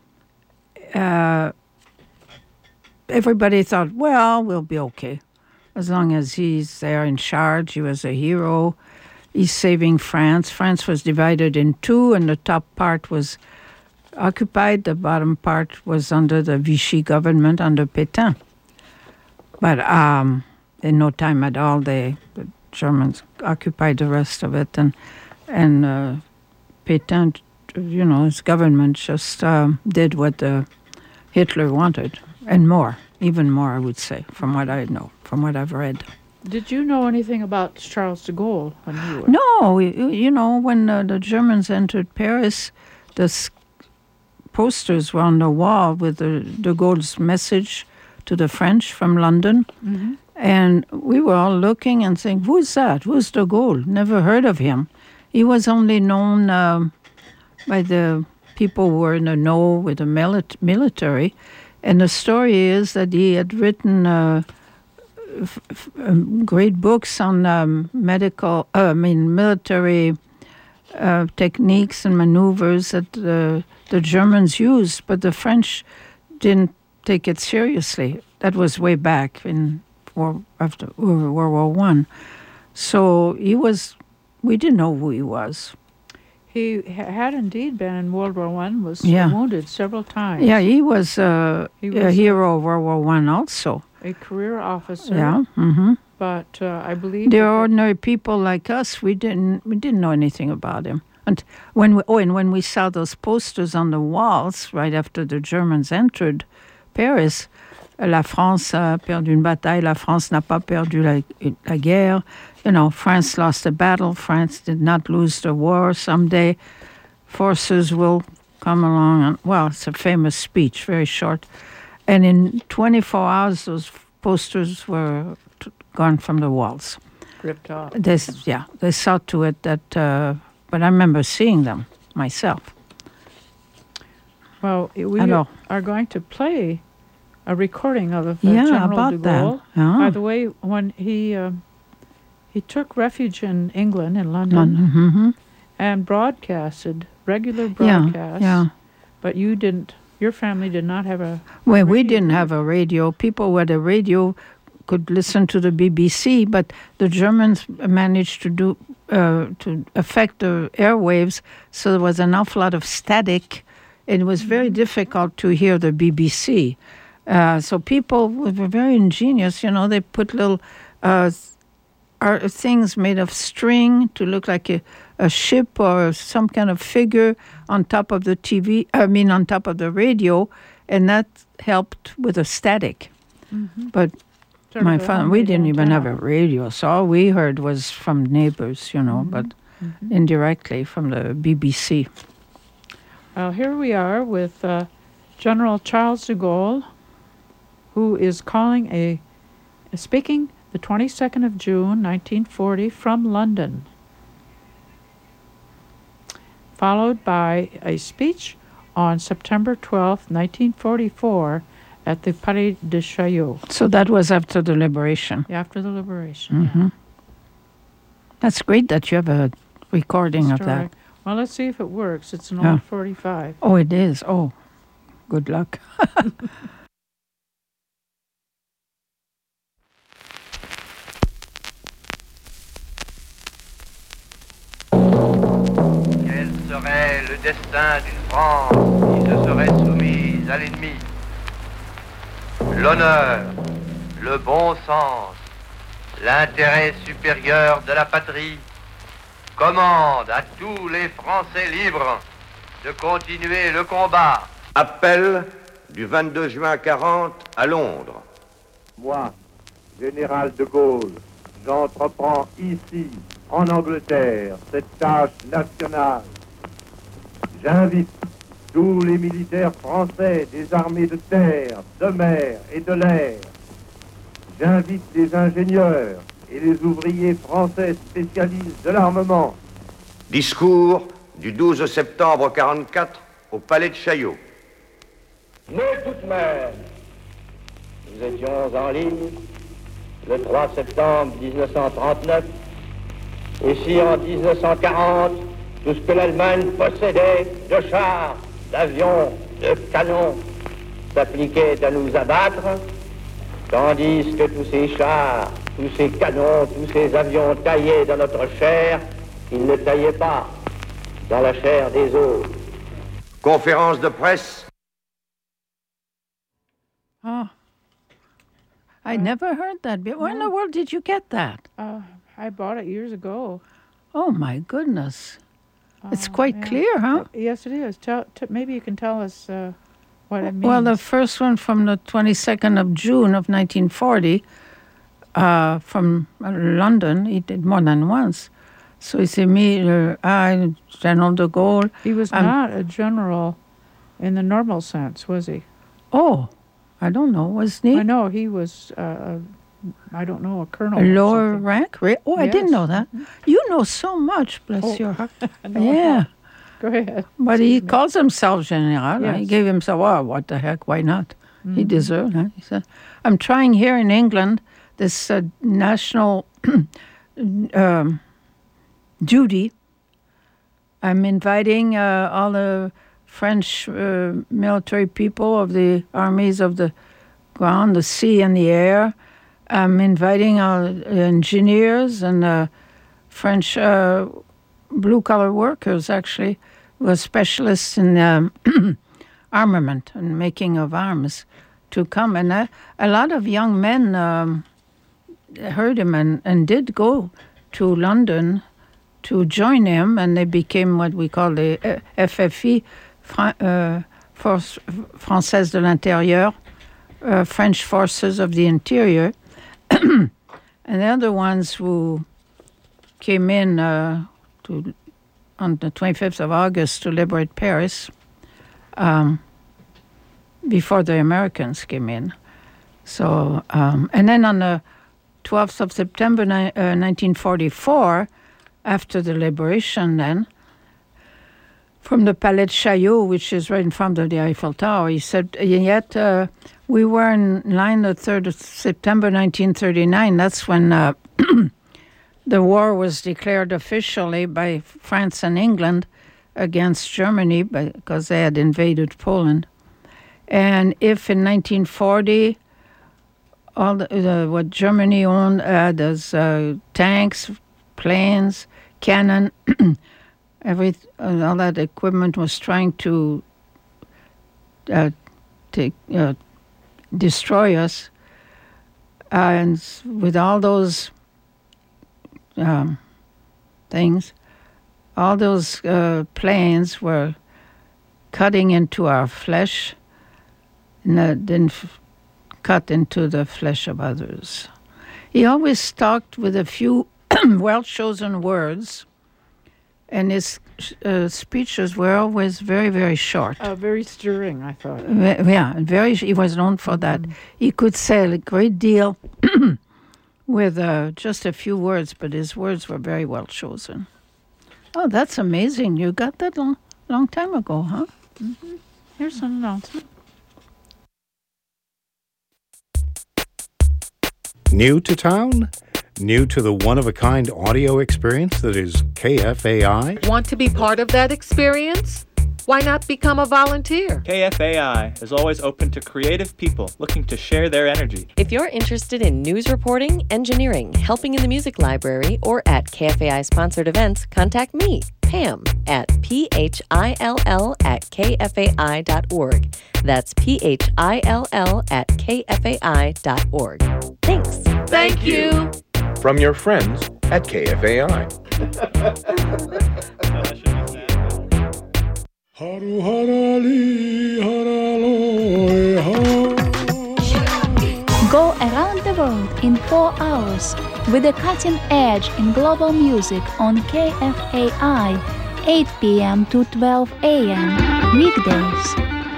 everybody thought, well, we'll be okay. As long as he's there in charge, he was a hero. He's saving France. France was divided in two, and the top part was occupied. The bottom part was under the Vichy government, under Pétain. But in no time at all, the Germans occupied the rest of it, and Pétain, his government just did what Hitler wanted, and more, even more, I would say, from what I know, from what I've read. Did you know anything about Charles de Gaulle when you were? No, you know, when the Germans entered Paris, posters were on the wall with de Gaulle's message to the French from London. Mm-hmm. And we were all looking and saying, who's that? Who's de Gaulle? Never heard of him. He was only known by the people who were in the know with the military. And the story is that he had written great books on military techniques and maneuvers that the Germans used, but the French didn't take it seriously. That was way back after World War I. So we didn't know who he was. He had indeed been in World War I, was Yeah. wounded several times. Yeah, he was a hero of World War I also. A career officer. Yeah. Mm-hmm. But I believe The ordinary people like us, we didn't know anything about him. And when we saw those posters on the walls right after the Germans entered Paris, La France a perdu une bataille, la France n'a pas perdu la guerre. You know, France lost a battle, France did not lose the war. Someday forces will come along. And, well, it's a famous speech, very short. And in 24 hours, those posters were gone from the walls. ripped off. They saw to it that, but I remember seeing them myself. Well, we are going to play a recording of General de Gaulle. Yeah. By the way, when he took refuge in England, in London, Mm-hmm. and broadcasted, regular broadcasts. Yeah. But you didn't, your family did not have a Well, we radio. didn't have a radio. People with a radio could listen to the BBC, but the Germans managed to affect the airwaves, so there was an awful lot of static. It was very difficult to hear the BBC. So people were very ingenious. You know, they put little things made of string to look like a ship or some kind of figure on top of the on top of the radio, and that helped with the static. Mm-hmm. But my father, we didn't even have a radio, so all we heard was from neighbors, you know, but indirectly from the BBC. Well, here we are with General Charles de Gaulle, who is speaking the 22nd of June, 1940, from London, followed by a speech on September 12th, 1944, at the Palais de Chaillot. So that was after the liberation. After the liberation, Mm-hmm. That's great that you have a recording of that. Well, let's see if it works. It's an old 45. Oh, it is. Oh, good luck. Quel serait le destin d'une France qui se serait soumise à l'ennemi? L'honneur, le bon sens, l'intérêt supérieur de la patrie commandent à tous les Français libres de continuer le combat. Appel du 22 juin 40 à Londres. Moi, général de Gaulle, j'entreprends ici, en Angleterre, cette tâche nationale. J'invite tous les militaires français des armées de terre, de mer et de l'air. J'invite les ingénieurs et les ouvriers français spécialistes de l'armement. Discours du 12 septembre 1944 au Palais de Chaillot. Mais tout de même, nous étions en ligne le 3 septembre 1939, et si en 1940, tout ce que l'Allemagne possédait de chars, d'avions, de canons s'appliquait à nous abattre, tandis que tous ces chars, tous ces canons, tous ces avions taillaient dans notre chair, ils ne taillaient pas dans la chair des autres. Conférence de presse. Oh, I never heard that. Where in the world did you get that? I bought it years ago. Oh, my goodness. It's quite clear, huh? Yes, it is. Maybe you can tell us what it means. Well, the first one from the 22nd of June of 1940 from London. He did more than once. So he said, I, General de Gaulle. He was not a general in the normal sense, was he? Oh, I don't know. Was he? I know he was, I don't know, a colonel. A lower rank? Oh, I didn't know that. Mm-hmm. You know so much, bless your heart. Yeah. Go ahead. But he calls himself General. Yes. He gave himself, what the heck, why not? He deserved it. He said, I'm trying here in England this national duty. I'm inviting all the French military people of the armies of the ground, the sea, and the air. I'm inviting our engineers and French blue-collar workers, actually, who are specialists in armament and making of arms, to come. And a lot of young men heard him and did go to London to join him, and they became what we call the FFI, Force Française de l'Intérieur, French Forces of the Interior. And the other ones who came in on the 25th of August to liberate Paris, before the Americans came in. So, and then on the 12th of September 1944, after the liberation then, from the Palais de Chaillot, which is right in front of the Eiffel Tower, he said, yet we were in line the 3rd of September 1939. That's when the war was declared officially by France and England against Germany because they had invaded Poland. And if in 1940, all what Germany owned as tanks, planes, cannon, all that equipment was trying to destroy us, and with all those things, all those planes were cutting into our flesh, and then cut into the flesh of others. He always talked with a few well-chosen words, and his speeches were always very, very short. Very stirring, I thought. Yeah, he was known for that. He could say a great deal with just a few words, but his words were very well chosen. Oh, that's amazing. You got that long time ago, huh? Mm-hmm. Here's an announcement. New to town? New to the one-of-a-kind audio experience that is KFAI? Want to be part of that experience? Why not become a volunteer? KFAI is always open to creative people looking to share their energy. If you're interested in news reporting, engineering, helping in the music library, or at KFAI-sponsored events, contact me, Pam, at phill@kfai.org. That's phill@kfai.org. Thanks. Thank you. From your friends at KFAI. Go around the world in 4 hours with a cutting edge in global music on KFAI, 8 p.m. to 12 a.m. weekdays.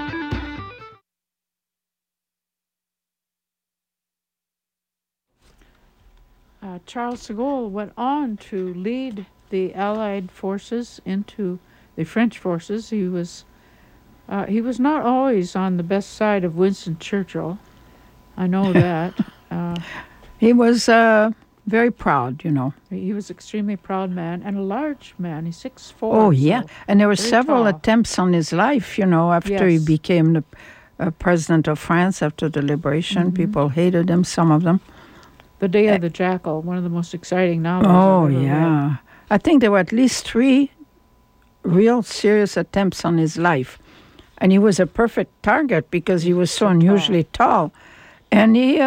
Charles de Gaulle went on to lead the Allied forces into the French forces. He was not always on the best side of Winston Churchill. I know that. He was very proud, you know. He was an extremely proud man and a large man. He's 6'4". Oh, yeah. So and there were several tall. attempts on his life, you know, after he became the president of France after the liberation. Mm-hmm. People hated him, some of them. The Day of the Jackal, one of the most exciting novels Oh, I've ever yeah. read. I think there were at least 3 real serious attempts on his life. And he was a perfect target because he was so unusually tall. And he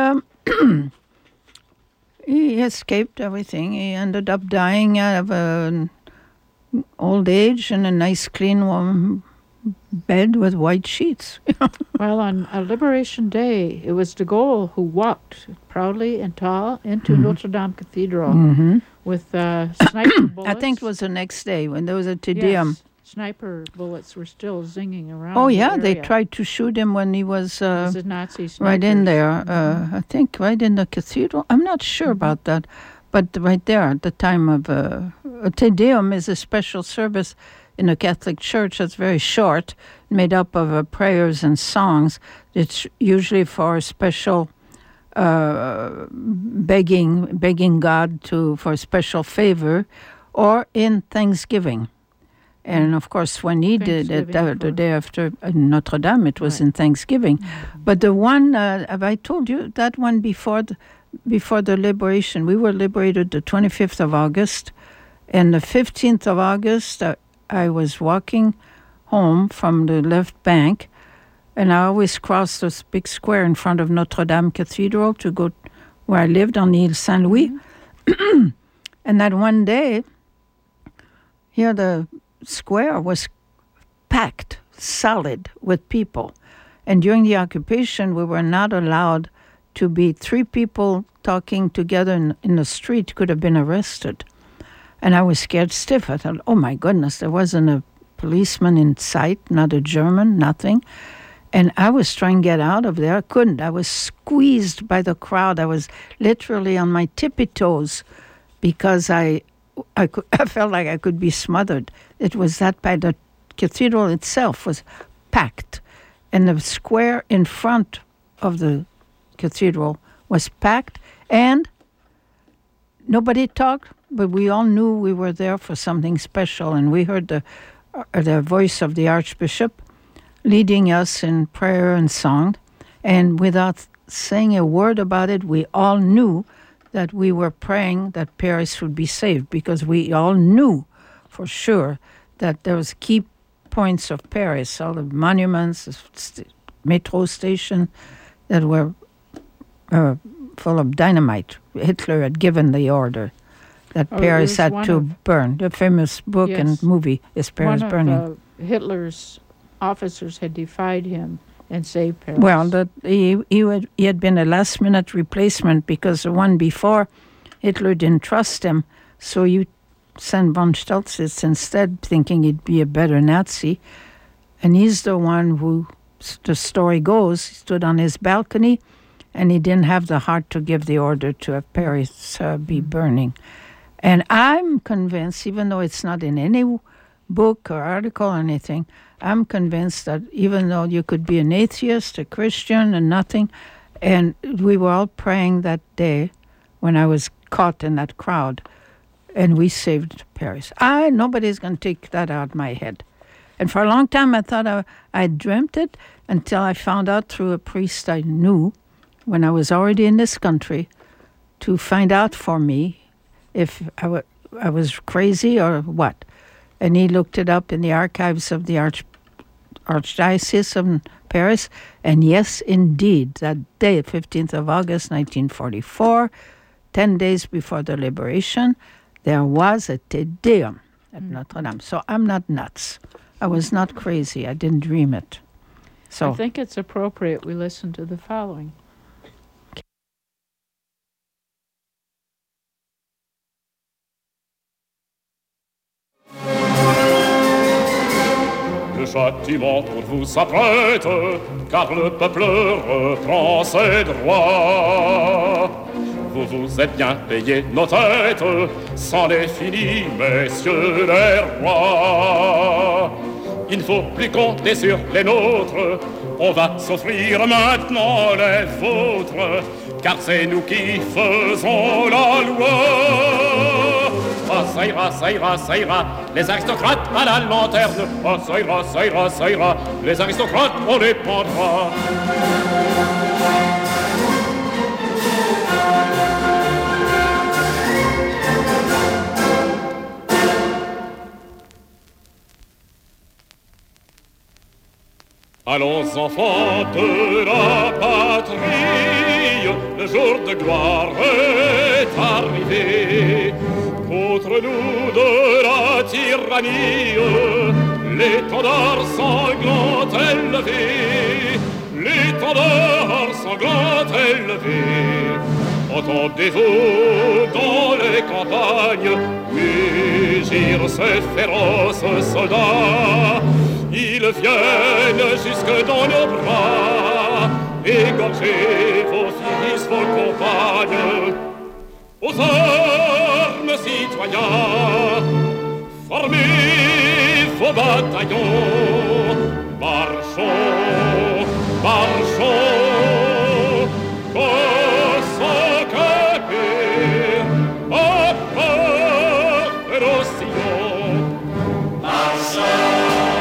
he escaped everything. He ended up dying of an old age in a nice, clean, warm bed with white sheets. Well, on Liberation Day, it was de Gaulle who walked proudly and tall into Notre Dame Cathedral with sniper bullets. I think it was the next day when there was a Te Deum. Yes, sniper bullets were still zinging around. Oh, yeah, the they area. tried to shoot him when he was The Nazi snipers. right in there. I think right in the cathedral. I'm not sure about that. But right there at the time of Te Deum is a special service in a Catholic church that's very short, made up of prayers and songs. It's usually for special begging God for special favor, or in Thanksgiving. And of course, when he did it the day after Notre Dame, it was in Thanksgiving. But the one, have I told you that one before the liberation? We were liberated the 25th of August, and the 15th of August, I was walking home from the left bank, and I always crossed this big square in front of Notre Dame Cathedral to go where I lived on the Ile Saint-Louis. And that one day, here the square was packed, solid with people. And during the occupation, we were not allowed to be 3 people talking together in the street could have been arrested. And I was scared stiff. I thought, oh my goodness, there wasn't a policeman in sight, not a German, nothing. And I was trying to get out of there. I couldn't. I was squeezed by the crowd. I was literally on my tippy toes because I felt like I could be smothered. It was that bad. The cathedral itself was packed. And the square in front of the cathedral was packed. And nobody talked, but we all knew we were there for something special. And we heard the voice of the Archbishop leading us in prayer and song. And without saying a word about it, we all knew that we were praying that Paris would be saved, because we all knew for sure that there was key points of Paris, all the monuments, the metro station that were full of dynamite. Hitler had given the order that Paris had to burn. The famous book and movie is Paris Burning. One of Hitler's officers had defied him and saved Paris. Well, he had been a last-minute replacement because the one before, Hitler didn't trust him, so you sent von Stelzitz instead, thinking he'd be a better Nazi. And he's the one who, the story goes, stood on his balcony, and he didn't have the heart to give the order to have Paris be burning. And I'm convinced, even though it's not in any book or article or anything, I'm convinced that even though you could be an atheist, a Christian, and nothing, and we were all praying that day when I was caught in that crowd, and we saved Paris. Nobody's going to take that out of my head. And for a long time, I thought I dreamt it until I found out through a priest I knew when I was already in this country to find out for me if I was crazy or what. And he looked it up in the archives of the Archdiocese of Paris. And yes, indeed, that day, 15th of August, 1944, 10 days before the liberation, there was a Te Deum at Notre Dame. So I'm not nuts. I was not crazy. I didn't dream it. So I think it's appropriate we listen to the following. Le châtiment pour vous s'apprête, car le peuple reprend ses droits. Vous vous êtes bien payé nos têtes, sans les finis, messieurs les rois. Il ne faut plus compter sur les nôtres, on va s'offrir maintenant les vôtres, car c'est nous qui faisons la loi. Ah, ça ira, ça ira, ça ira, les aristocrates à la lanterne. Ah, ça ira, ça ira, ça ira, les aristocrates on les pendra. Allons enfants de la patrie, le jour de gloire est arrivé. Contre nous de la tyrannie, l'étendard sanglant élevé, l'étendard sanglant élevé. Entendez-vous dans les campagnes mugir ces féroces soldats? Ils viennent jusque dans nos bras, égorger vos fils, vos compagnes. Aux armes, citoyens, formez vos bataillons. Marchons, marchons, consacrés à faire au sillon. Marchons.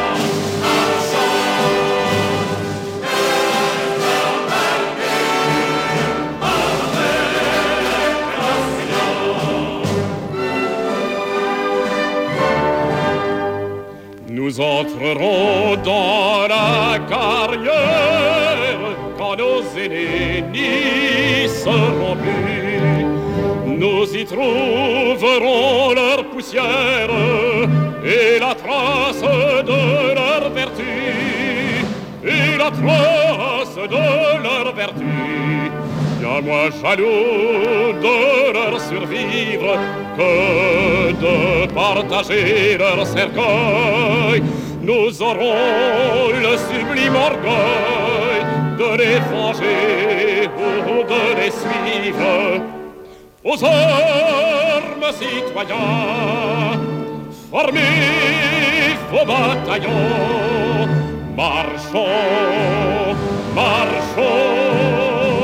Nous entrerons dans la carrière quand nos aînés n'y seront plus. Nous y trouverons leur poussière et la trace de leur vertu, et la trace de leur vertu. Bien moins jaloux de leur survivre que de partager leur cercueil. Nous aurons le sublime orgueil de les venger ou de les suivre. Aux armes, citoyens, formez vos bataillons. Marchons, marchons.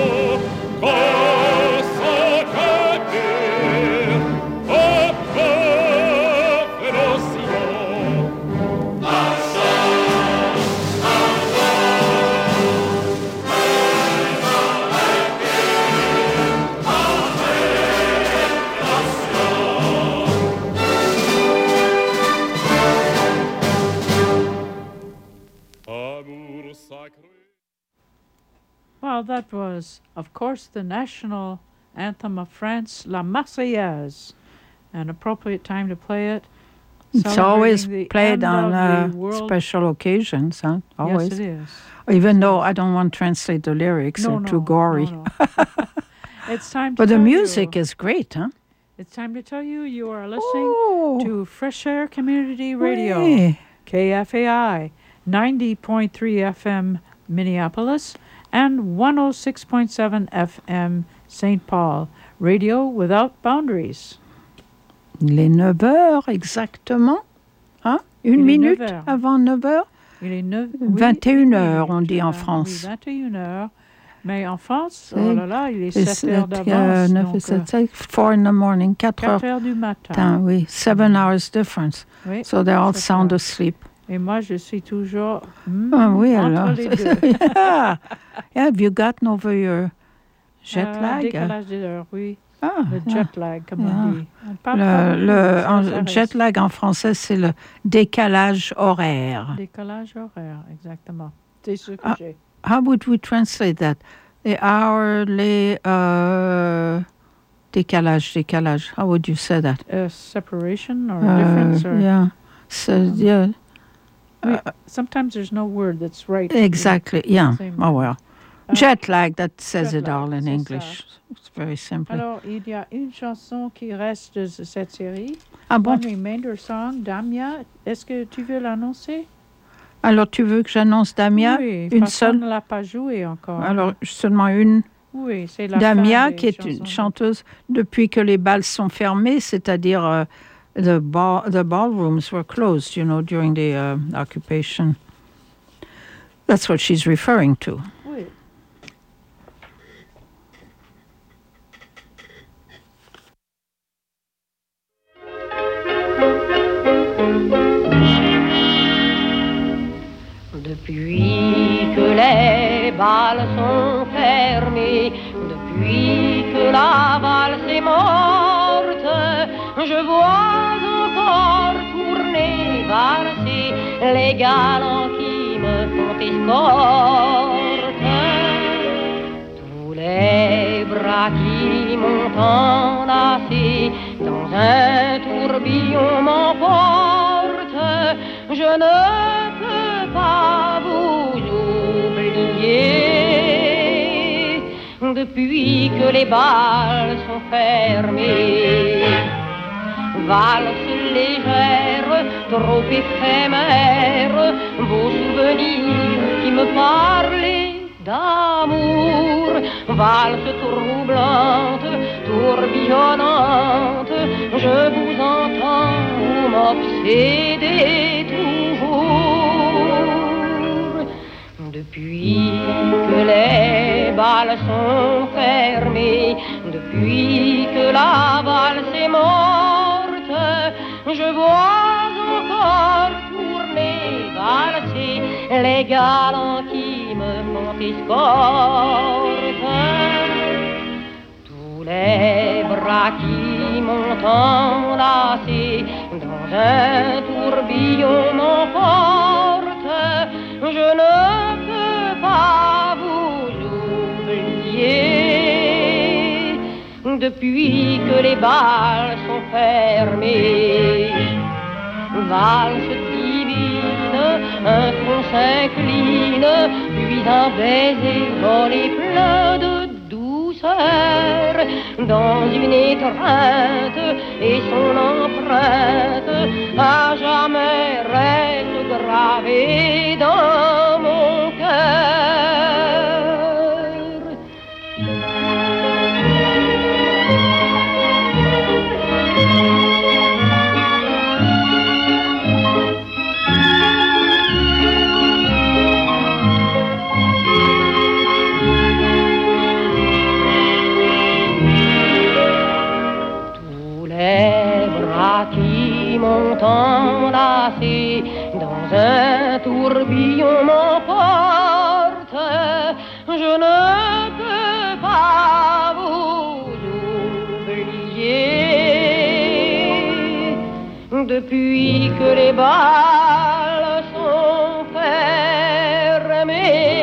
Well, that was, of course, the national anthem of France, La Marseillaise. An appropriate time to play it. It's always played on special occasions, huh? Always. Yes, it is. Even though I don't want to translate the lyrics, they're too gory. No. It's time to but the tell music you, is great, huh? It's time to tell you you are listening to Fresh Air Community Radio, Oui. KFAI, 90.3 FM Minneapolis, and 106.7 FM St. Paul. Radio without boundaries. Il est 9 heures exactement. Hein? Une minute avant 9 heures? Il est 21 heures, on dit en France. Oui, 21 heures. Mais en France, oh là là, il est 7 heures d'avance. 9 et 7, 4 in the morning, 4 heures du matin. Oui, 7 hours difference. Oui, so they're all sound asleep. Et moi, je suis toujours oui, entre alors. les deux. Yeah. Have you gotten over your jet lag? Décalage d'heure, oui. Le jet lag, comme on dit. Le jet lag en français, c'est le décalage horaire. Décalage horaire, exactement. C'est ce que j'ai. How would we translate that? The hourly décalage. How would you say that? Separation or difference? Or... Yeah. So, yeah. Sometimes there's no word that's right. Exactly, yeah. Oh, well. Jet lag, that says it all in English. It's very simple. Alors, il y a une chanson qui reste de cette série. Ah bon? One remainder song, Damia. Est-ce que tu veux l'annoncer? Alors, tu veux que j'annonce Damia? Oui, une parce seule? qu'on ne l'a pas jouée encore. Alors, seulement une? Oui, c'est la Damia, fin des qui est une chanteuse depuis que les bals sont fermés, c'est-à-dire the ballrooms were closed, you know, during the occupation. That's what she's referring to. Oui. Depuis que les bals sont fermés, depuis que la valse est morte, je vois encore tourner, valser les galants qui me font escorte. Tous les bras qui m'ont enlacé dans un tourbillon m'emportent. je ne peux pas vous oublier. Depuis que les bals sont fermés, valse légère, trop éphémère, vos souvenirs qui me parlaient d'amour, valse troublante, tourbillonnante, je vous entends m'obséder toujours. Depuis que les bals sont fermés, depuis que la valse est morte, je vois encore tourner, valser les galants qui me font escorte. Tous les bras qui m'ont enlacé dans un tourbillon m'emporte. Je ne peux pas vous oublier. Depuis que les bals sont fermés, valse divine, un front s'incline, puis un baiser volé plein de douceur, dans une étreinte, et son empreinte à jamais reste gravée dans mon cœur. Qui m'ont enlacé dans un tourbillon m'emporte. Je ne peux pas vous oublier. Depuis que les bals sont fermés.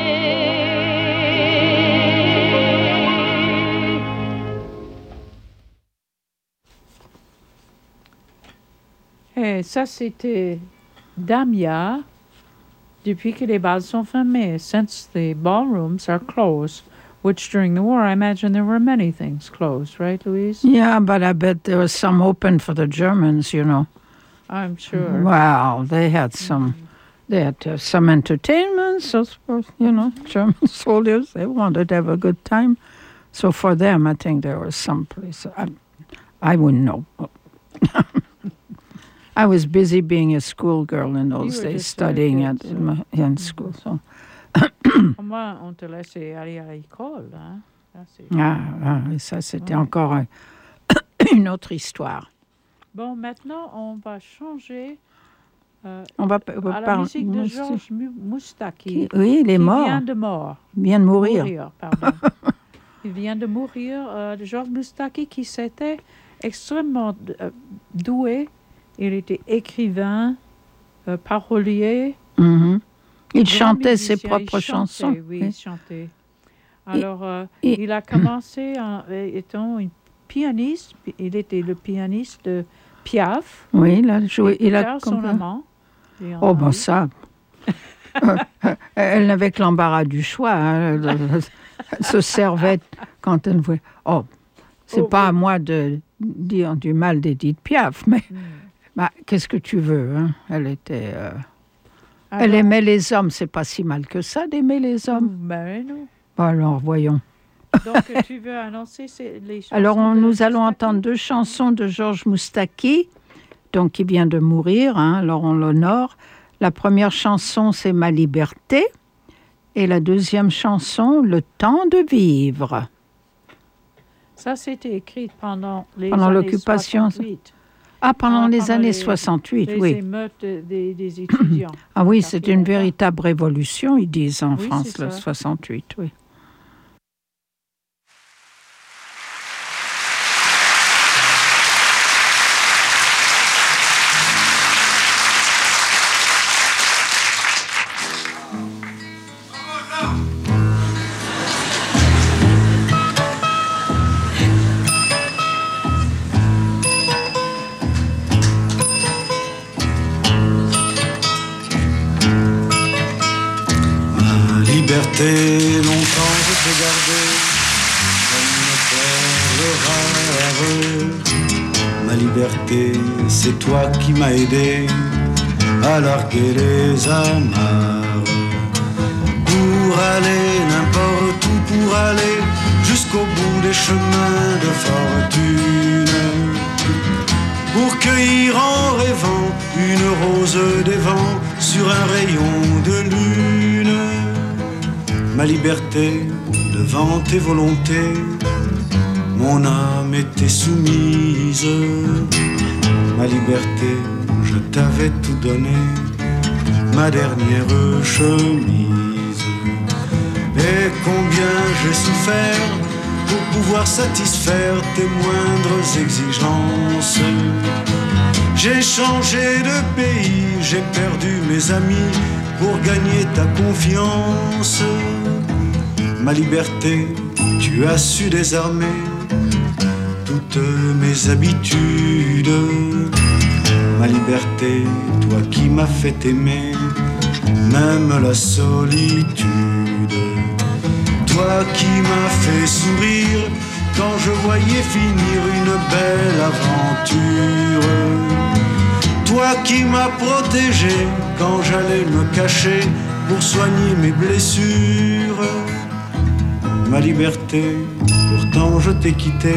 Et ça, c'était Damia, depuis que les bals sont fermés, since the ballrooms are closed, which during the war, I imagine there were many things closed, right, Louise? Yeah, but I bet there was some open for the Germans, you know. I'm sure. Wow, they had some entertainment, so, you know, German soldiers, they wanted to have a good time. So for them, I think there was some place. I wouldn't know. I was busy being a schoolgirl in those days, studying in school. So. Moi, on te laissait aller à l'école. Hein? Ça, c'était encore une autre histoire. Bon, maintenant, on va changer on va à la musique de Georges Moustaki. Oui, il est mort. Il vient de mourir. Pardon. Il vient de mourir. Georges Moustaki, qui s'était extrêmement doué. Il était écrivain, parolier. Mm-hmm. Il chantait ses propres chansons. Oui, il chantait. Alors, il a commencé étant un pianiste. Il était le pianiste de Piaf. Oui, il a joué. Il a son amant. Oh, ben ça. Elle n'avait que l'embarras du choix. Hein. Elle se servait quand elle voulait. Oh, c'est pas à moi de dire du mal d'Edith Piaf, mais. Bah, qu'est-ce que tu veux, hein? Elle était... Elle aimait les hommes, c'est pas si mal que ça d'aimer les hommes. Ben non. Bon, alors, voyons. Donc, tu veux annoncer les chansons? Alors, nous allons entendre 2 chansons de Georges Moustaki, donc qui vient de mourir, hein, alors on l'honore. La première chanson, c'est Ma liberté, et la deuxième chanson, Le temps de vivre. Ça, c'était écrit pendant l'occupation. 68. Ah, pendant les années 68, oui. Les émeutes des étudiants. Ah oui, c'est une véritable révolution, ils disent en France, le 68, oui. liberté, c'est toi qui m'as aidé à larguer les amarres. Pour aller n'importe où, pour aller jusqu'au bout des chemins de fortune. Pour cueillir en rêvant une rose des vents sur un rayon de lune. Ma liberté devant tes volontés, mon âme était soumise. Ma liberté, je t'avais tout donné, ma dernière chemise. Et combien j'ai souffert pour pouvoir satisfaire tes moindres exigences. J'ai changé de pays, j'ai perdu mes amis pour gagner ta confiance. Ma liberté, tu as su désarmer toutes mes habitudes. Ma liberté, toi qui m'as fait aimer même la solitude. Toi qui m'as fait sourire quand je voyais finir une belle aventure. Toi qui m'as protégé quand j'allais me cacher pour soigner mes blessures. Ma liberté, pourtant je t'ai quitté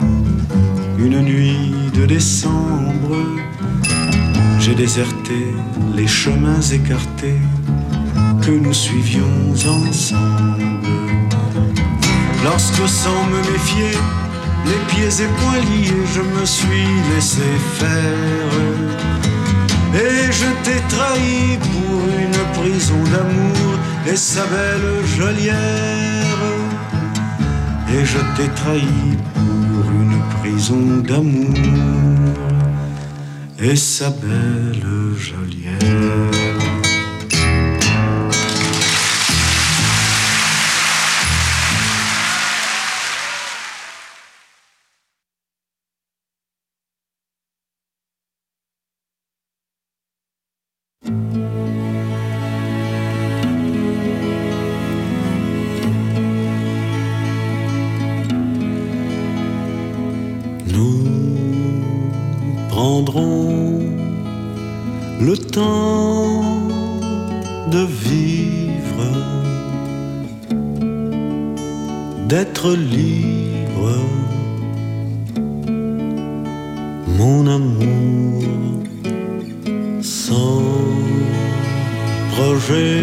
une nuit de décembre. J'ai déserté les chemins écartés que nous suivions ensemble. Lorsque sans me méfier, les pieds et poings liés, je me suis laissé faire. Et je t'ai trahi pour une prison d'amour et sa belle geôlière. Et je t'ai trahi pour une prison d'amour et sa belle geôlière. Le temps de vivre, d'être libre, mon amour, sans projet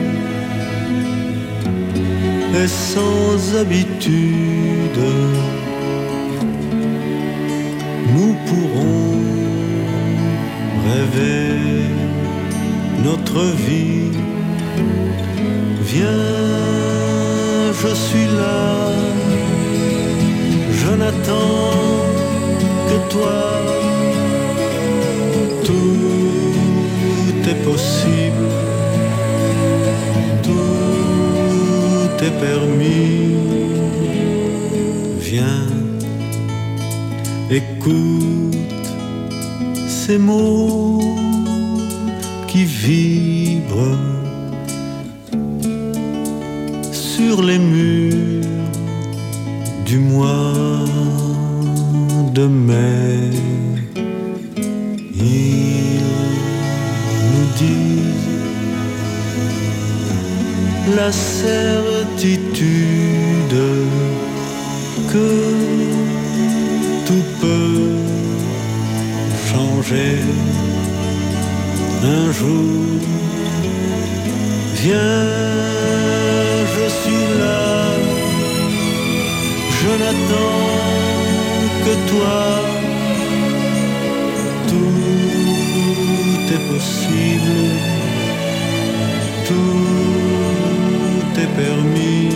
et sans habitude, nous pourrons rêver notre vie. Viens, je suis là, je n'attends que toi. Tout est possible, tout est permis. Viens, écoute ces mots qui vibrent sur les murs du mois de mai. Ils nous disent la certitude que tout peut changer un jour. Viens, je suis là, je n'attends que toi. Tout est possible, tout est permis.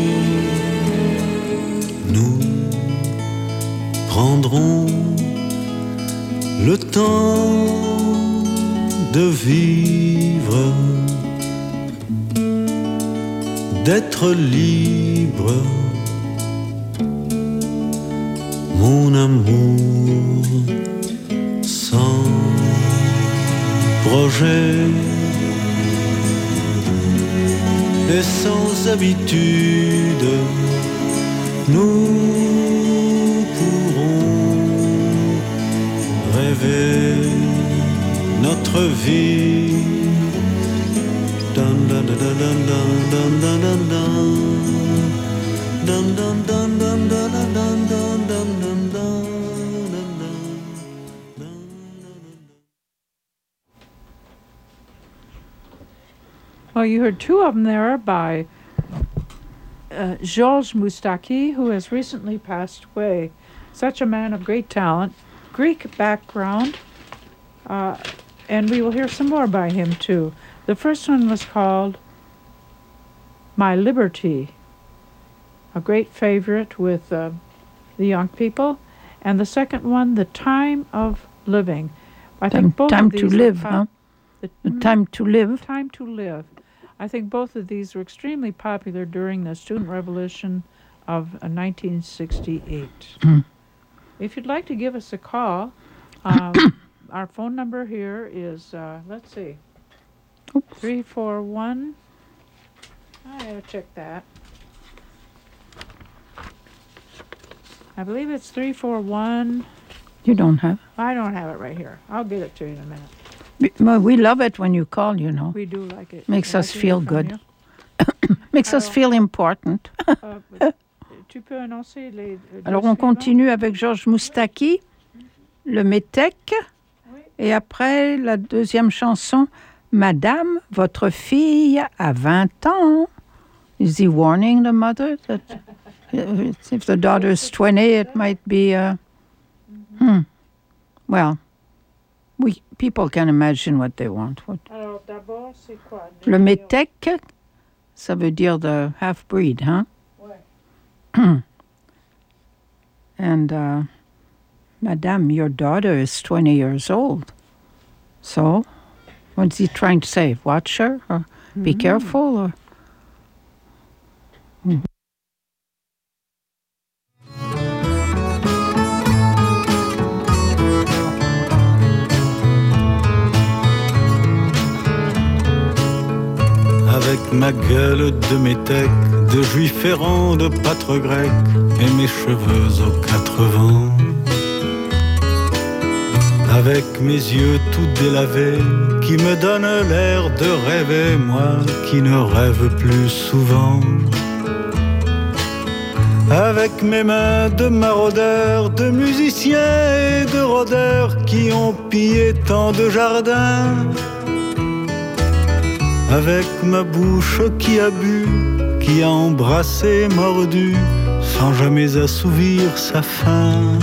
Nous prendrons le temps de vivre, d'être libre, mon amour, sans projet et sans habitude. Nous pourrons rêver notre vie. Dun, dun, dun, dun, dun, dun, dun, dun, dun. Dun, dun, dun, dun, dun, dun, dun, dun, dun, dun. Well, you heard two of them there by Georges Moustaki, who has recently passed away. Such a man of great talent, Greek background, and we will hear some more by him too. The first one was called My Liberty, a great favorite with the young people, and the second one, The Time of Living. I think both time of these to live, huh? The time to live. Time to live. I think both of these were extremely popular during the student revolution of 1968. If you'd like to give us a call, our phone number here is, let's see, 341. I gotta check that. I believe it's 341. You don't have? I don't have it right here. I'll get it to you in a minute. We love it when you call, you know. We do like it. Makes us feel good. Makes us feel important. Tu peux annoncer les Alors, on continue avec Georges Moustaki, le Métèque, et après, la deuxième chanson, Madame, votre fille a 20 ans. Is he warning the mother that if the daughter's 20, it might be... Well, people can imagine what they want. Alors, d'abord, c'est quoi? Le Métèque, ça veut dire the half-breed, hein? Ouais. And, Madame, your daughter is 20 years old. So, what's he trying to say? Watch her? Or be careful? Or... Avec ma gueule de métèque, de juif errant, de pâtre grec, et mes cheveux aux 4 vents. Avec mes yeux tout délavés, qui me donnent l'air de rêver, moi qui ne rêve plus souvent. Avec mes mains de maraudeurs, de musiciens et de rôdeurs, qui ont pillé tant de jardins. Avec ma bouche qui a bu, qui a embrassé, mordu, sans jamais assouvir sa faim.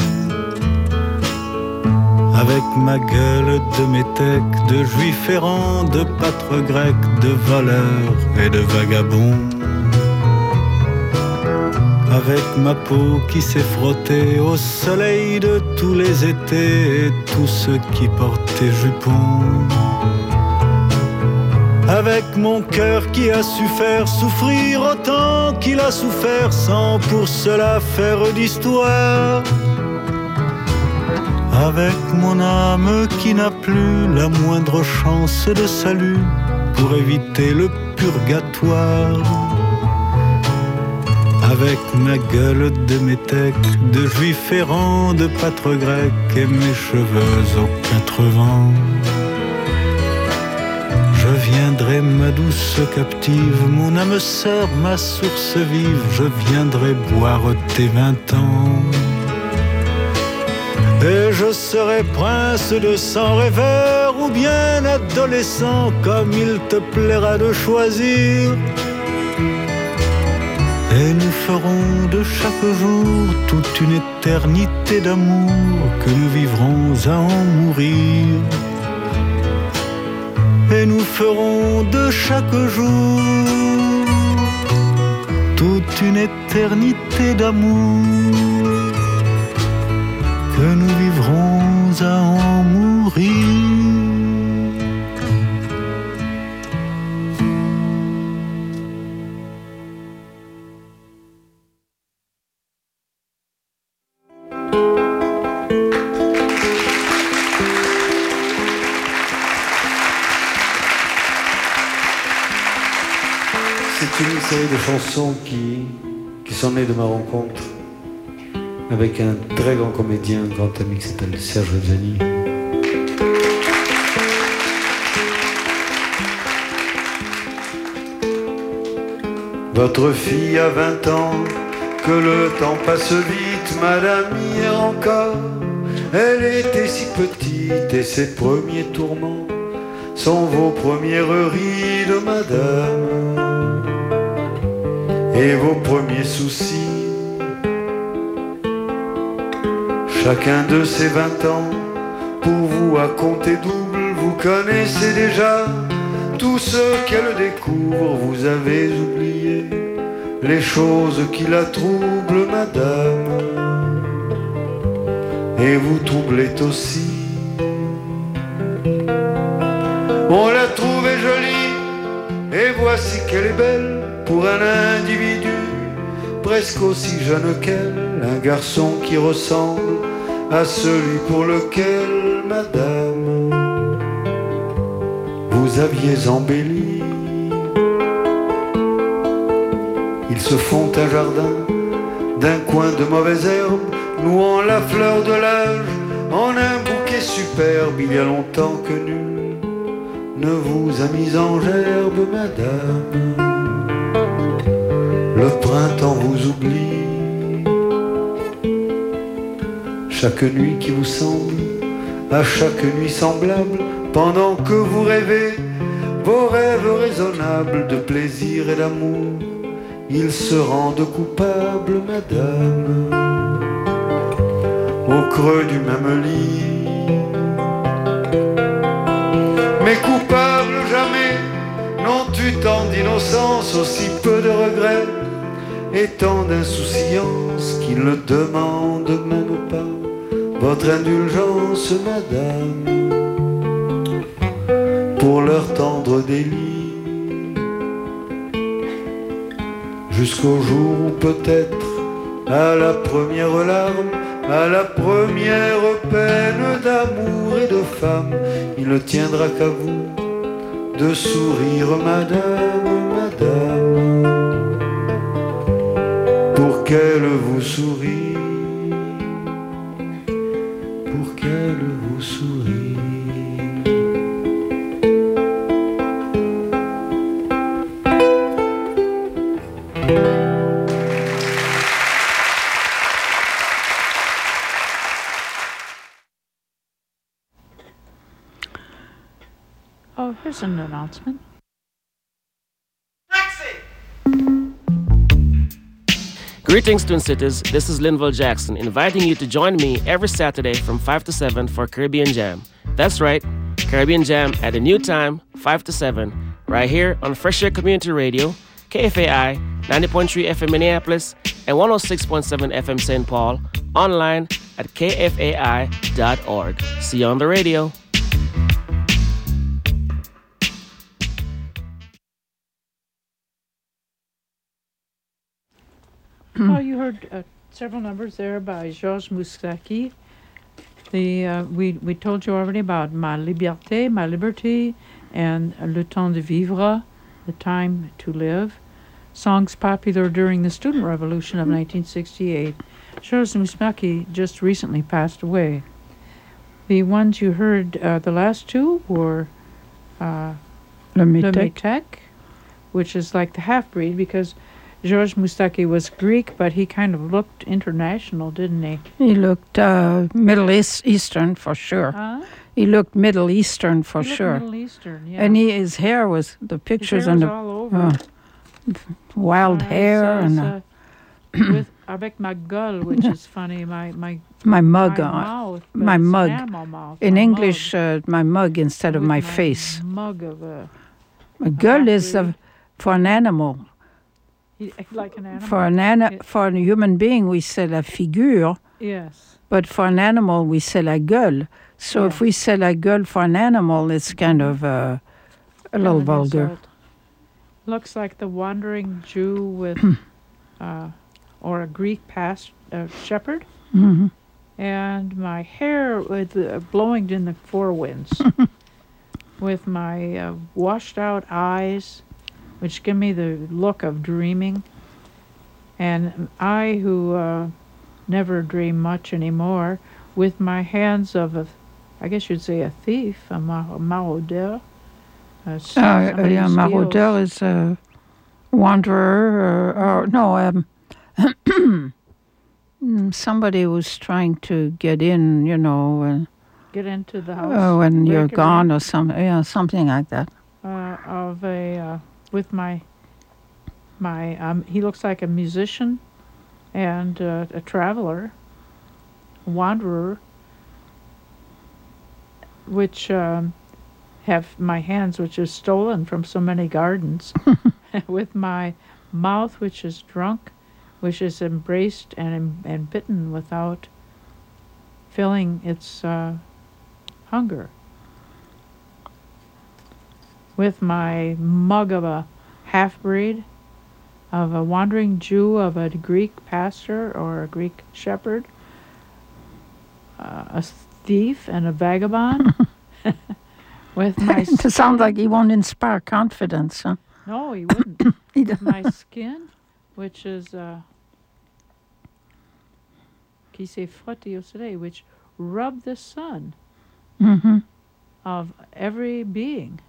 Avec ma gueule de métèque, de juif errant, de pâtre grec, de voleur et de vagabond. Avec ma peau qui s'est frottée au soleil de tous les étés et tous ceux qui portaient jupons. Avec mon cœur qui a su faire souffrir autant qu'il a souffert sans pour cela faire d'histoire. Avec mon âme qui n'a plus la moindre chance de salut pour éviter le purgatoire. Avec ma gueule de métèque, de juif errant, de pâtre grec et mes cheveux aux 4 vents. Je viendrai, ma douce captive, mon âme sœur, ma source vive, je viendrai boire tes 20 ans. Et je serai prince de sang rêveur ou bien adolescent, comme il te plaira de choisir. Et nous ferons de chaque jour toute une éternité d'amour que nous vivrons à en mourir. Et nous ferons de chaque jour toute une éternité d'amour que nous vivrons à en mourir. C'est une série de chansons qui sont nées de ma rencontre avec un très grand comédien, un grand ami qui s'appelle Serge Reggiani. Votre fille a 20 ans, que le temps passe vite, madame hier encore. Elle était si petite et ses premiers tourments sont vos premières rides, madame, et vos premiers soucis. Chacun de ces 20 ans, pour vous à compter double, vous connaissez déjà tout ce qu'elle découvre. Vous avez oublié les choses qui la troublent, madame, et vous troublez aussi. On l'a trouvée jolie, et voici qu'elle est belle pour un individu presque aussi jeune qu'elle, un garçon qui ressemble à celui pour lequel, madame, vous aviez embelli. Ils se font un jardin d'un coin de mauvaises herbes, nouant la fleur de l'âge en un bouquet superbe. Il y a longtemps que nul ne vous a mis en gerbe, madame. Le printemps vous oublie. Chaque nuit qui vous semble, à chaque nuit semblable, pendant que vous rêvez vos rêves raisonnables de plaisir et d'amour, ils se rendent coupables, madame, au creux du même lit. Mais coupable jamais n'ont eu tant d'innocence, aussi peu de regrets et tant d'insouciance qu'ils ne demandent même pas votre indulgence, madame, pour leur tendre délit. Jusqu'au jour où peut-être, à la première larme, à la première peine d'amour et de femme, il ne tiendra qu'à vous de sourire, madame, madame, pour qu'elle vous sourie, pour qu'elle vous sourie. Oh, here's an announcement. Greetings, Twin Cities. This is Linval Jackson, inviting you to join me every Saturday from 5 to 7 for Caribbean Jam. That's right, Caribbean Jam at a new time, 5 to 7, right here on Fresh Air Community Radio, KFAI, 90.3 FM Minneapolis, and 106.7 FM St. Paul, online at kfai.org. See you on the radio. Oh, you heard several numbers there by Georges Moustaki. We told you already about Ma Liberté, My Liberty, and Le Temps de Vivre, The Time to Live, songs popular during the Student Revolution of 1968. Georges Moustaki just recently passed away. The ones you heard, the last two, were Le Métèque, which is like the half-breed, because Georges Moustaki was Greek, but he kind of looked international, didn't he? He looked Middle Eastern for sure. Huh? He looked Middle Eastern for sure. Middle Eastern, yeah. And his hair was, the pictures his hair on was the all over. Wild hair and with avec ma gueule, which is funny. My mug, mouth, my mug. Mouth, in my English, my mug instead of with my face. Mug of a gueule is for an animal. Like an animal. For a human being, we say la figure. Yes. But for an animal, we say la gueule. So if we say la gueule for an animal, it's kind of a little vulgar. Looks like the wandering Jew with, or a Greek past shepherd. Mm-hmm. And my hair with blowing in the four winds. With my washed out eyes, which give me the look of dreaming. And I, who never dream much anymore, with my hands of I guess you'd say a thief, a maraudeur. Maraudeur is Wanderer, somebody was trying to get in, Get into the house. when you're gone or something, something like that. With my he looks like a musician and a traveler, a wanderer, which have my hands, which is stolen from so many gardens, with my mouth, which is drunk, which is embraced and bitten without feeling its hunger, with my mug of a half-breed, of a wandering Jew, of a Greek pastor or a Greek shepherd, a thief and a vagabond, with my It sounds like he won't inspire confidence, huh? No, he wouldn't. With my skin, which is qui s'est frotté au soleil, which rubbed the sun of every being.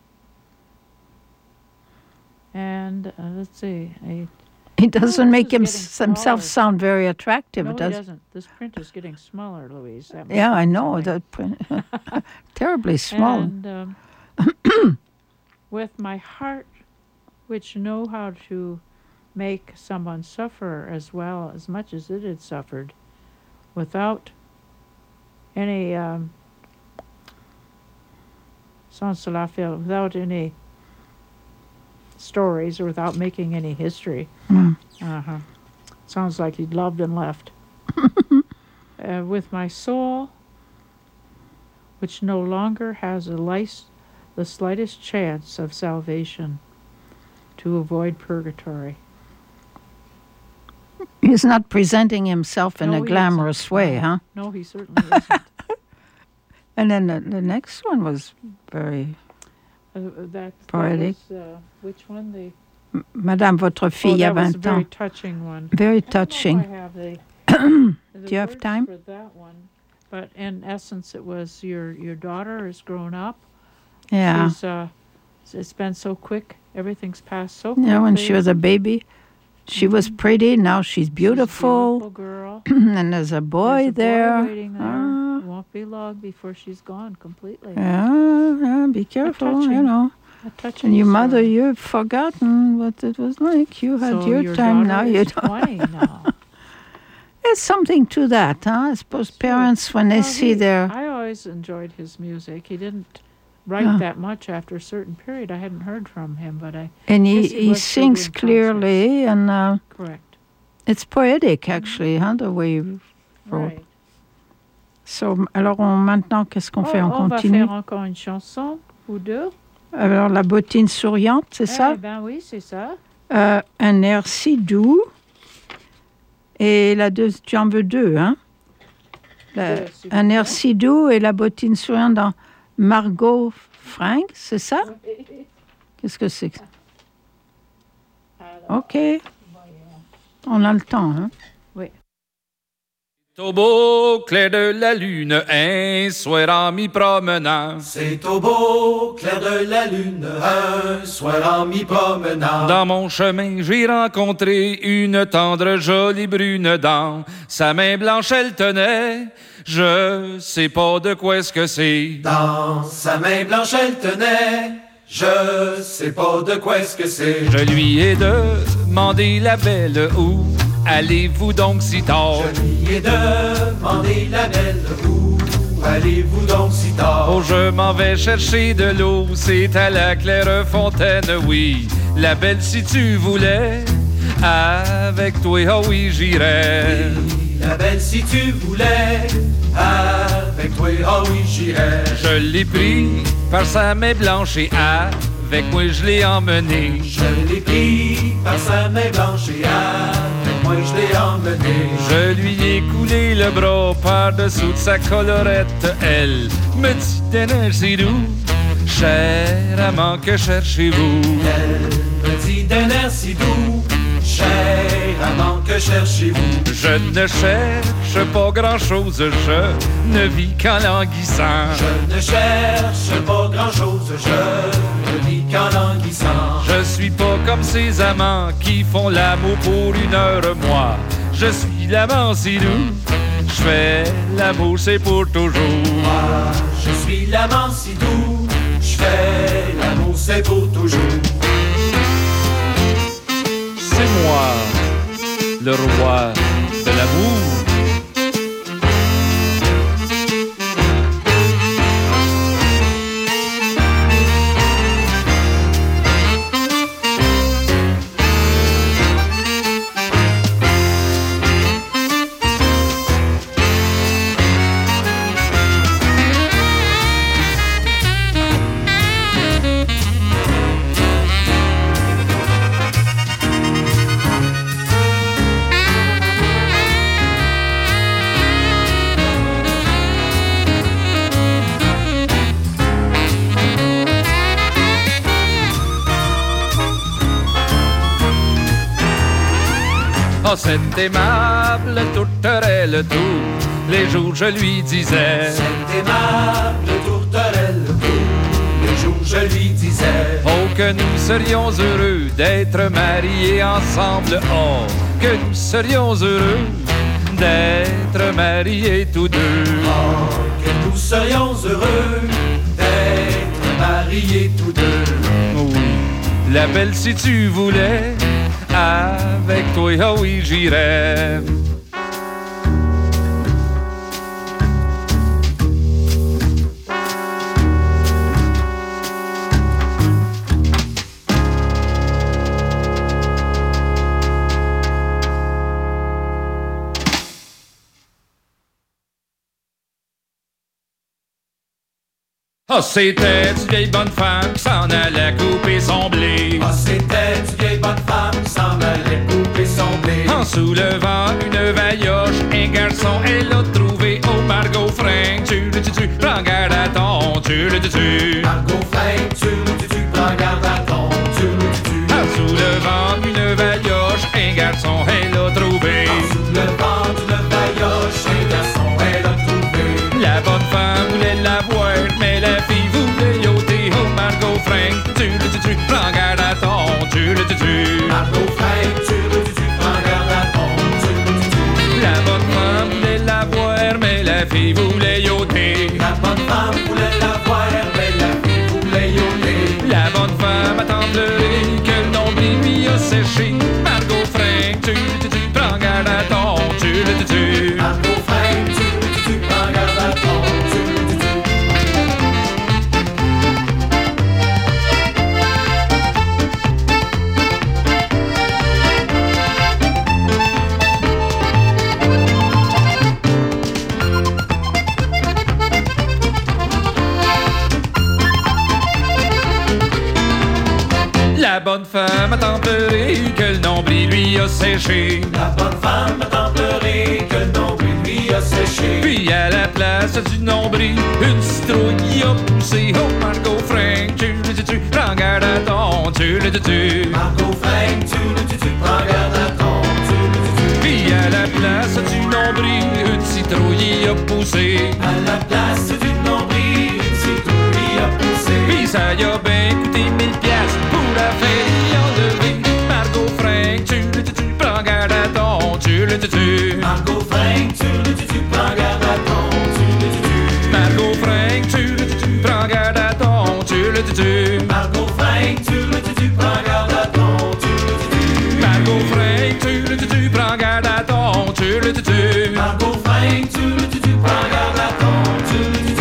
And let's see, he doesn't make himself sound very attractive. No, does he doesn't. This print is getting smaller, Louise. That yeah, I know that print. Terribly small. And with my heart, which know how to make someone suffer as much as it had suffered, without any without any stories or without making any history. Sounds like he'd loved and left. With my soul, which no longer has the slightest chance of salvation, to avoid purgatory. He's not presenting himself in a glamorous way, huh? No, he certainly isn't. And then the next one was very poetic. Which one? Madame, votre fille a 20 ans. That was a very touching one. Very touching. I don't know if I have Do you have time? For that one, but in essence, it was your daughter has grown up. Yeah. It's been so quick. Everything's passed so quickly. Yeah, when she was a baby, she was pretty. Now she's beautiful. She's a beautiful girl. And there's a boy there. Boy waiting there. It won't be long before she's gone completely. Yeah, be careful, And your mother, you've forgotten what it was like. You had your time, now you don't. 20 now. There's something to that, huh? I suppose parents, when they see their... I always enjoyed his music. He didn't write that much after a certain period. I hadn't heard from him, but And he sings clearly, and... Correct. It's poetic, actually, huh, the way you wrote. Right. So, alors, maintenant, qu'est-ce qu'on fait? On continue? Va faire encore une chanson, ou deux. Alors, la bottine souriante, c'est ça? Eh ben oui, c'est ça. Un air si doux. Et tu en veux deux, hein? Un air si doux et la bottine souriante dans Margot Frank, c'est ça? Qu'est-ce que c'est que ça? OK. On a le temps, hein? Oui. Au beau clair de la lune, un soir en m'y promenant. C'est au beau clair de la lune, un soir en m'y promenant. Dans mon chemin, j'ai rencontré une tendre, jolie brune dame. Sa main blanche, elle tenait, je sais pas de quoi est-ce que c'est. Dans sa main blanche, elle tenait, je sais pas de quoi est-ce que c'est. Je lui ai demandé, la belle, où allez-vous donc si tard? Je lui ai demandé, la belle, où allez-vous donc si tard? Oh, je m'en vais chercher de l'eau, c'est à la claire fontaine, oui. La belle, si tu voulais, avec toi, oh oui, j'irais. Oui, la belle, si tu voulais, avec toi, oh oui, j'irais. Je l'ai pris par sa main blanche et avec moi, je l'ai emmené. Je l'ai pris par sa main blanche et avec moi, je l'ai emmené. Je lui ai coulé le bras par-dessous de sa collerette. Elle me dit d'un air si doux, cher amant, que cherchez-vous? Elle me dit d'un air si doux, cher amant, que cherchez-vous? Je ne cherche pas grand-chose, je ne vis qu'en languissant. Je ne cherche pas grand-chose, je ne vis qu'en languissant. Je suis pas comme ces amants qui font l'amour pour 1 heure, moi. Je suis l'amant si doux, je fais l'amour, c'est pour toujours. Moi, je suis l'amant si doux, je fais l'amour, c'est pour toujours. C'est moi, le roi de l'amour. Oh, c'est aimable, tourterelle tout. Les jours je lui disais, c'est aimable, tourterelle tout. Les jours je lui disais, oh, que nous serions heureux d'être mariés ensemble. Oh, que nous serions heureux d'être mariés tous deux. Oh, que nous serions heureux d'être mariés tous deux. Oui, la belle si tu voulais, avec toi, oh oui, j'irai. Oh, c'était une vieille bonne femme qui s'en allait couper son blé. Oh, c'était une vieille bonne femme qui s'en allait couper son blé. En soulevant une vailloche, un garçon, elle l'a trouvé. Oh, Margot Frank, tu, prends garde à ton, tu. Margot Frank, tu, prends garde à ton, tu. En soulevant une vailloche, un garçon, elle l'a trouvé. En soulevant une vailloche, un garçon, elle l'a trouvé. La bonne femme voulait la voir, mais la fille voulait yoter. Oh, Margot Frank, tu, prends garde à ton, tu. Margot Frank, tu, prends garde à ton, tu. La bonne femme voulait la voir, mais la fille voulait yoter. La bonne femme voulait la voir, mais la fille voulait yoter. La bonne femme attend pleurer, que le nombril lui a séché. Margot Frank, tu, prends garde à ton, tu. Margot Frank, tu, prends garde à ton, tu. La bonne femme attend pleurer, que le nombril lui a séché. La bonne femme attend pleurer, que le nombril lui a séché. Puis à la place du nombril, une citrouille a poussé. Oh, Margot Frank, tu, prends garde à ton, tu. Margot Frank, tu, prends garde à ton, tu. Puis à la place du nombril, une citrouille a poussé. À la place du nombril, une citrouille a poussé. Puis ça y a bien coûté 1000 piastres pour la faire y enlever. Margot Frank, tu, prends garde à ton, tu. Margot Frank, tu, prends garde à ton, tu. Margot Frank, tu, prends garde à ton, tu. Margot Frank, tu, prends garde à ton, tu. Margot Frank, tu, prends garde à ton, tu. Margot Frank, tu, prends garde à ton, tu.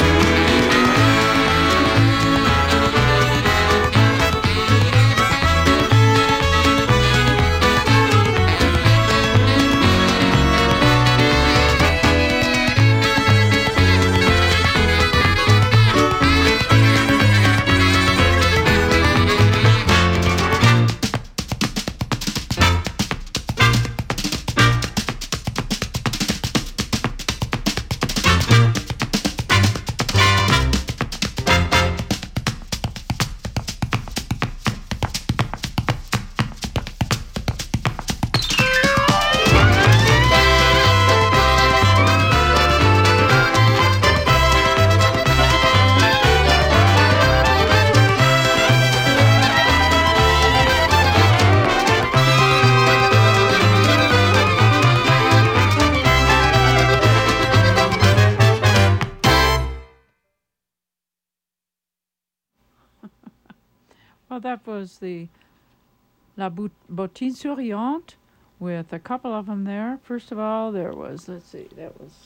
Well, that was the La Bottine Souriante with a couple of them there. First of all, there was, let's see, that was...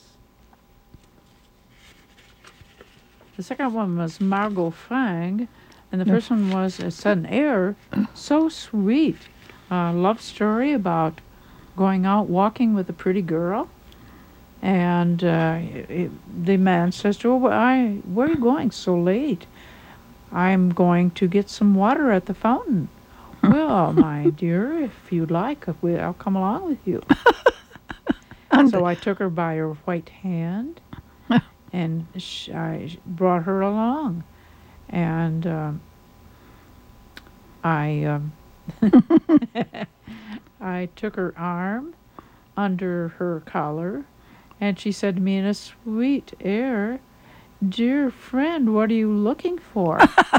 The second one was Margot Frang, and the first one was a sudden air, so sweet. Love story about going out walking with a pretty girl, and the man says to her, where are you going so late? I'm going to get some water at the fountain. Well, my dear, if you'd like, I'll come along with you. So I took her by her white hand, and I brought her along, and I took her arm under her collar, and she said to me in a sweet air, "Dear friend, what are you looking for?"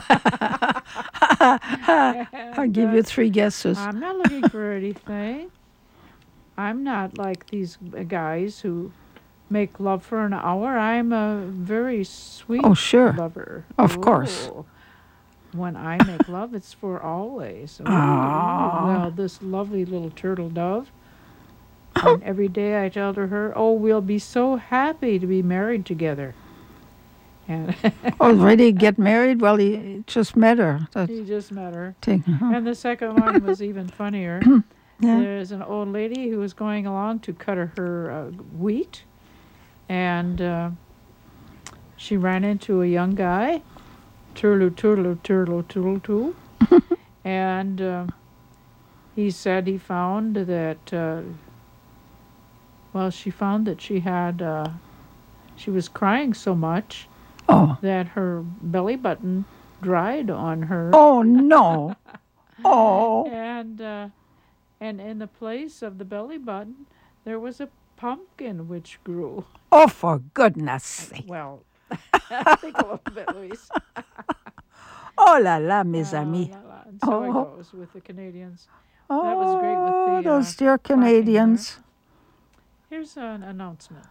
I'll give you 3 guesses. I'm not looking for anything. I'm not like these guys who make love for an hour. I'm a very sweet lover. Of course. When I make love, it's for always. Well, this lovely little turtle dove. And every day I tell her, we'll be so happy to be married together. And already get married? Well, he just met her. He just met her. And the second one was even funnier. There's an old lady who was going along to cut her wheat, and she ran into a young guy, turtle, turtle, turtle, turtle, turtle, and he said he found that, she found that she had, she was crying so much that her belly button dried on her. Oh, no. And in the place of the belly button, there was a pumpkin which grew. Oh, for goodness sake. Well, think a little bit, Louise. Oh, la la, mes amis. And so it goes with the Canadians. That was great with the... those dear Canadians. Here's an announcement.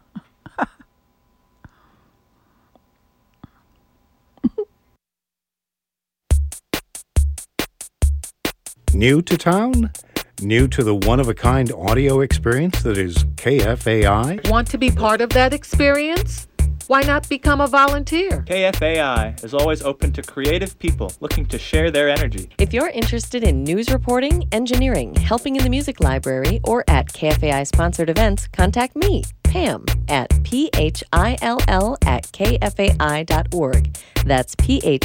New to town? New to the one-of-a-kind audio experience that is KFAI? Want to be part of that experience? Why not become a volunteer? KFAI is always open to creative people looking to share their energy. If you're interested in news reporting, engineering, helping in the music library, or at KFAI-sponsored events, contact me, Pam, at phill@kfai.org. That's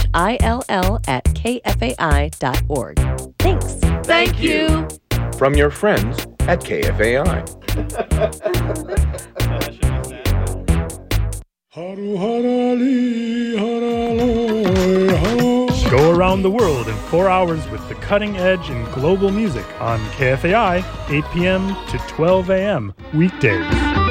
phill@kfai.org. Thanks. Thank you. From your friends at KFAI. Go around the world in 4 hours with the cutting edge in global music on KFAI, 8 p.m. to 12 a.m. weekdays.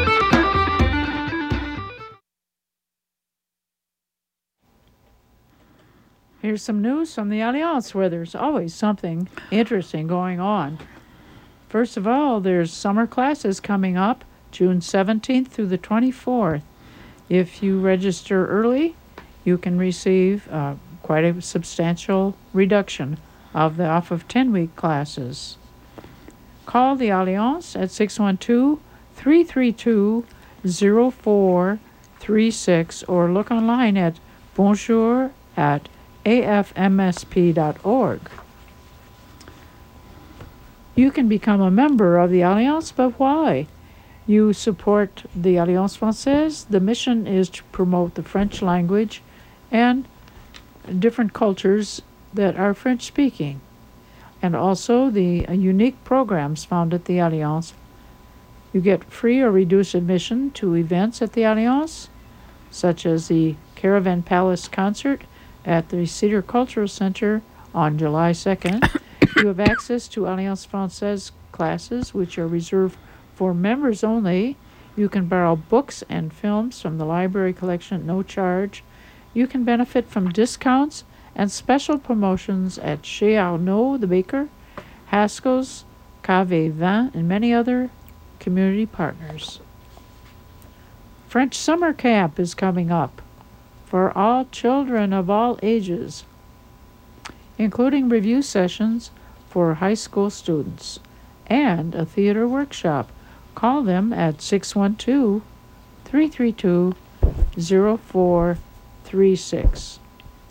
Here's some news from the Alliance, where there's always something interesting going on. First of all, there's summer classes coming up, June 17th through the 24th. If you register early, you can receive quite a substantial reduction off of 10-week classes. Call the Alliance at 612-332-0436 or look online at bonjour@afmsp.org. You can become a member of the Alliance, but why? You support the Alliance Française. The mission is to promote the French language and different cultures that are French-speaking, and also the unique programs found at the Alliance. You get free or reduced admission to events at the Alliance, such as the Caravan Palace concert at the Cedar Cultural Center on July 2nd. You have access to Alliance Française classes, which are reserved for members only. You can borrow books and films from the library collection at no charge. You can benefit from discounts and special promotions at Chez Arnaud, the baker, Haskell's, Cave Vin, and many other community partners. French Summer Camp is coming up for all children of all ages. including review sessions for high school students and a theater workshop. Call them at 612-332-0436.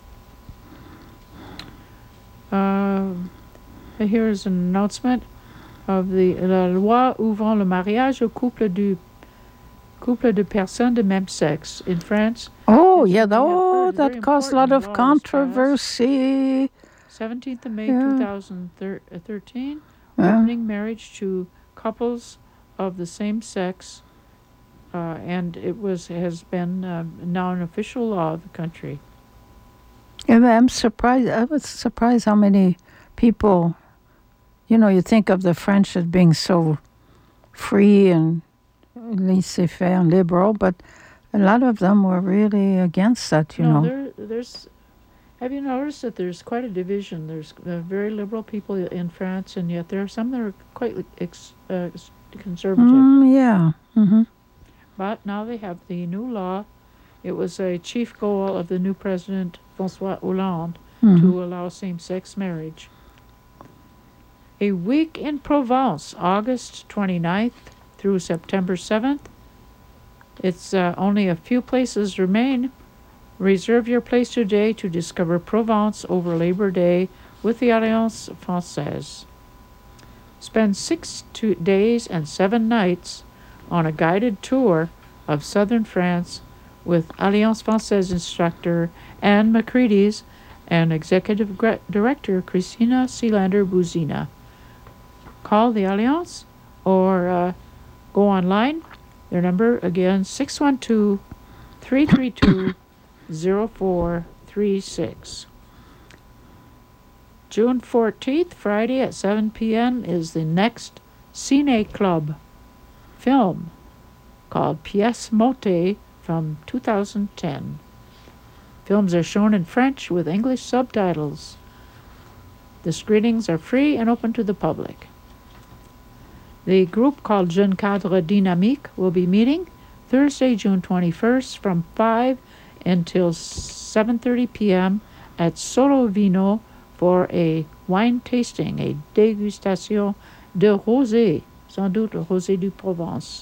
Here's an announcement of la loi ouvrant le mariage au couple de personnes de même sexe in France. Oh, yeah, that caused a lot of controversy. 17th of May 2013, opening marriage to couples of the same sex, and it has been now an official law of the country. Yeah, I'm surprised. I was surprised how many people, you think of the French as being so free and laissez-faire and liberal, but a lot of them were really against that, There's. Have you noticed that there's quite a division? There's very liberal people in France, and yet there are some that are quite conservative. Yeah. Mm-hmm. But now they have the new law. It was a chief goal of the new president, François Hollande, to allow same-sex marriage. A week in Provence, August 29th through September 7th. It's only a few places remain. Reserve your place today to discover Provence over Labor Day with the Alliance Française. Spend 6 days and 7 nights on a guided tour of southern France with Alliance Française instructor Anne Macready's and executive director Christina Seelander-Buzina. Call the Alliance or go online. Their number again, 612-332-0436. June 14th, Friday at 7 p.m. is the next Cine Club film called Pièce Montée from 2010. Films are shown in French with English subtitles. The screenings are free and open to the public. The group called Jeune Cadre Dynamique will be meeting Thursday, June 21st from 5 until 7:30 p.m. at Solo Vino for a wine tasting, a dégustation de rosé, sans doute le rosé du Provence.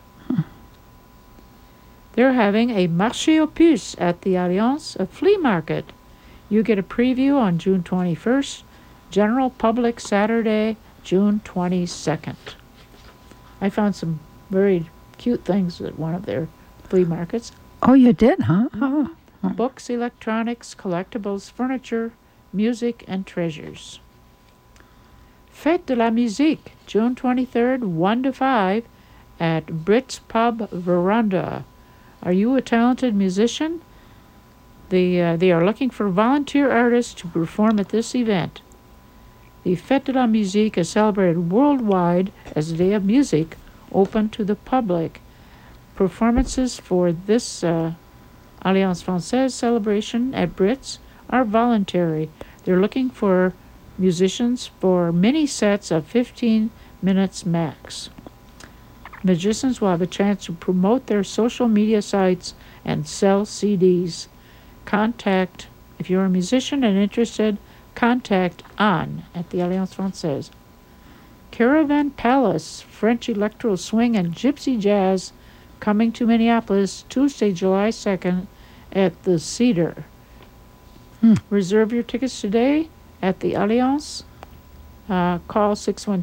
They're having a marché aux puces at the Alliance, a flea market. You get a preview on June 21st, general public Saturday, June 22nd. I found some very cute things at one of their flea markets. Oh, you did, huh? Oh. Books, electronics, collectibles, furniture, music, and treasures. Fête de la Musique, June 23rd, 1 to 5 at Brits Pub Veranda. Are you a talented musician? They are looking for volunteer artists to perform at this event. The Fête de la Musique is celebrated worldwide as a day of music open to the public. Performances for this Alliance Française celebration at Brits are voluntary. They're looking for musicians for mini sets of 15 minutes max. Musicians will have a chance to promote their social media sites and sell CDs. If you're a musician and interested, contact Anne at the Alliance Française. Caravan Palace, French electro swing and gypsy jazz, coming to Minneapolis Tuesday, July 2nd at the Cedar. Reserve your tickets today at the Alliance. Call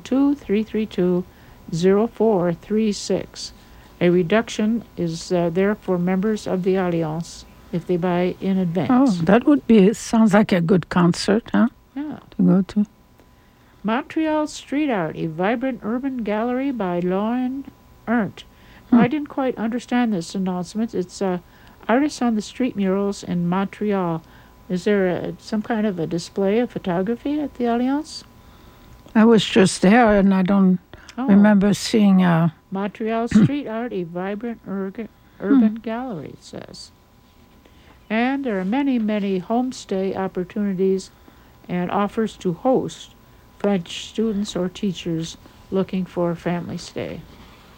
612-332-0436. A reduction is there for members of the Alliance if they buy in advance. Oh, sounds like a good concert, huh? Yeah. To go to. Montreal Street Art, a vibrant urban gallery by Lauren Ernst. I didn't quite understand this announcement. It's artists on the street murals in Montreal. Is there some kind of a display of photography at the Alliance? I was just there, and I don't remember seeing Montreal Street Art, a vibrant urban gallery, it says. And there are many, many homestay opportunities and offers to host French students or teachers looking for a family stay.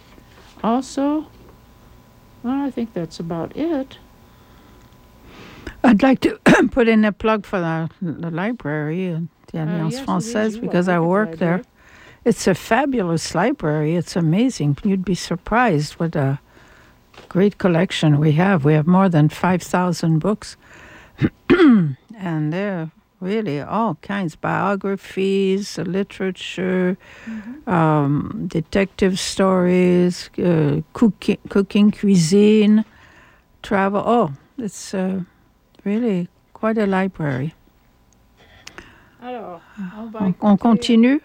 Also, I think that's about it. I'd like to put in a plug for the library, the Alliance Française, because I work there. It's a fabulous library. It's amazing. You'd be surprised what a great collection we have. We have more than 5,000 books. And they're really all kinds, biographies, literature, detective stories, cooking, cuisine, travel. Oh, it's really quite a library. Alors, on continue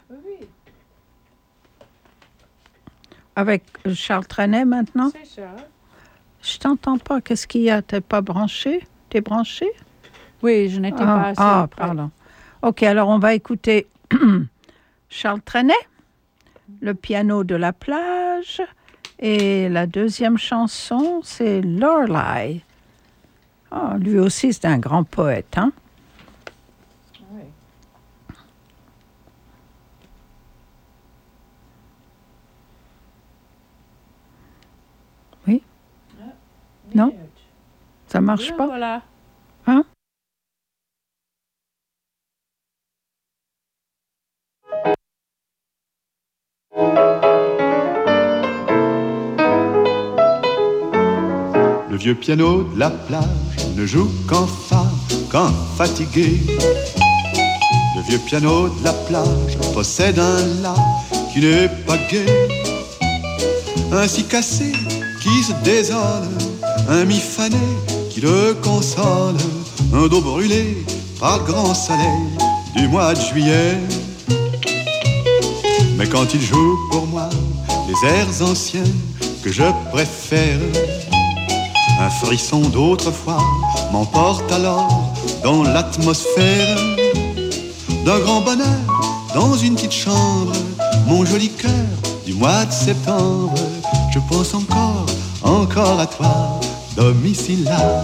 avec Charles Trenet maintenant. C'est ça. Je t'entends pas. Qu'est-ce qu'il y a? T'es pas branché? T'es branché? Oui, je n'étais pas assez. Ah, pardon. OK, alors on va écouter Charles Trenet, Le piano de la plage. Et la deuxième chanson, c'est Lorelei. Oh, lui aussi, c'est un grand poète, hein? Oui. Oui? Non? Ça marche pas? Voilà. Hein? Le vieux piano de la plage ne joue qu'en fa, qu'en fatigué. Le vieux piano de la plage possède un la qui n'est pas gai. Un si cassé qui se désole, un mi fané qui le console, un dos brûlé par le grand soleil du mois de juillet. Mais quand il joue pour moi les airs anciens que je préfère, un frisson d'autrefois m'emporte alors dans l'atmosphère d'un grand bonheur dans une petite chambre. Mon joli cœur du mois de septembre, je pense encore à toi, domicile là.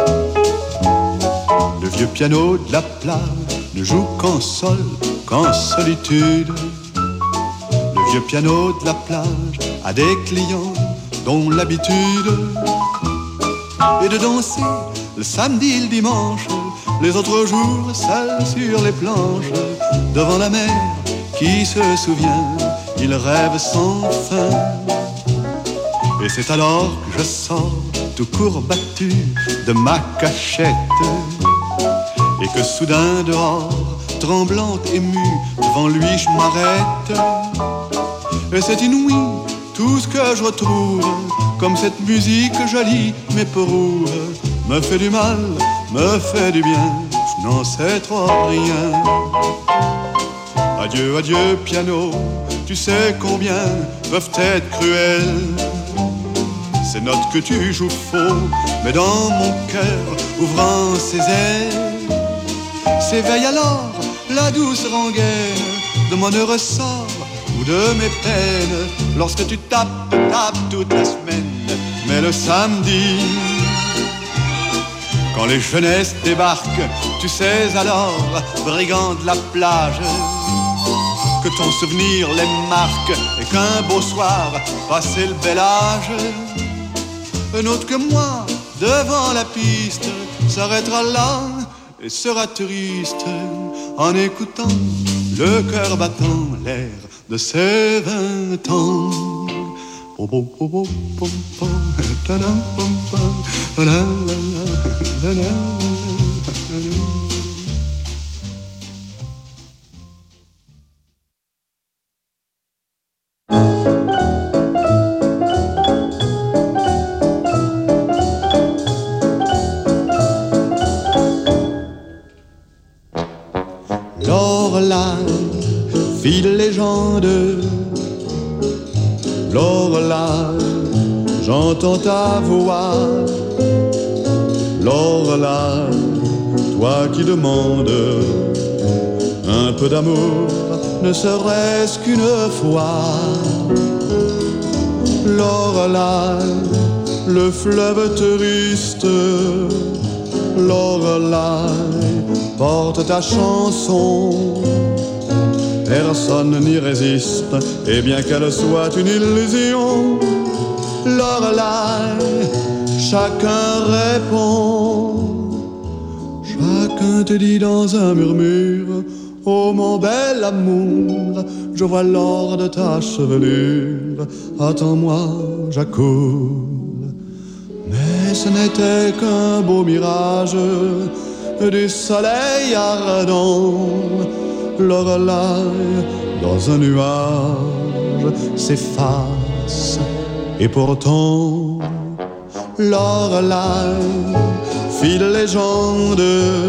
Le vieux piano de la plage ne joue qu'en sol, qu'en solitude. Le vieux piano de la plage a des clients dont l'habitude est de danser le samedi et le dimanche, les autres jours seuls sur les planches, devant la mer qui se souvient, il rêve sans fin. Et c'est alors que je sors tout courbattu de ma cachette, et que soudain dehors, tremblante, émue, devant lui je m'arrête. Et c'est inouï tout ce que je retrouve, comme cette musique jolie m'éprouve, me fait du mal, me fait du bien, je n'en sais trop rien. Adieu, adieu piano, tu sais combien peuvent être cruelles ces notes que tu joues faux, mais dans mon cœur, ouvrant ses ailes, s'éveille alors la douce rengaine de mon heureux sort ou de mes peines, lorsque tu tapes toute la semaine, mais le samedi, quand les jeunesses débarquent, tu sais alors, brigand de la plage, que ton souvenir les marque et qu'un beau soir, passé le bel âge, un autre que moi, devant la piste, s'arrêtera là et sera triste en écoutant le cœur battant l'air de ses 20 ans. Lorelei, fille de légende, Lorelei, j'entends ta voix. Lorelei, toi qui demandes un peu d'amour, ne serait-ce qu'une fois. Lorelei, le fleuve triste, Lorelei, porte ta chanson. Personne n'y résiste, et bien qu'elle soit une illusion, Lorelei, chacun répond te dit dans un murmure, oh mon bel amour, je vois l'or de ta chevelure, attends-moi, j'accours. Mais ce n'était qu'un beau mirage du soleil ardent, Lorelai dans un nuage s'efface, et pourtant Lorelai, fille de légende,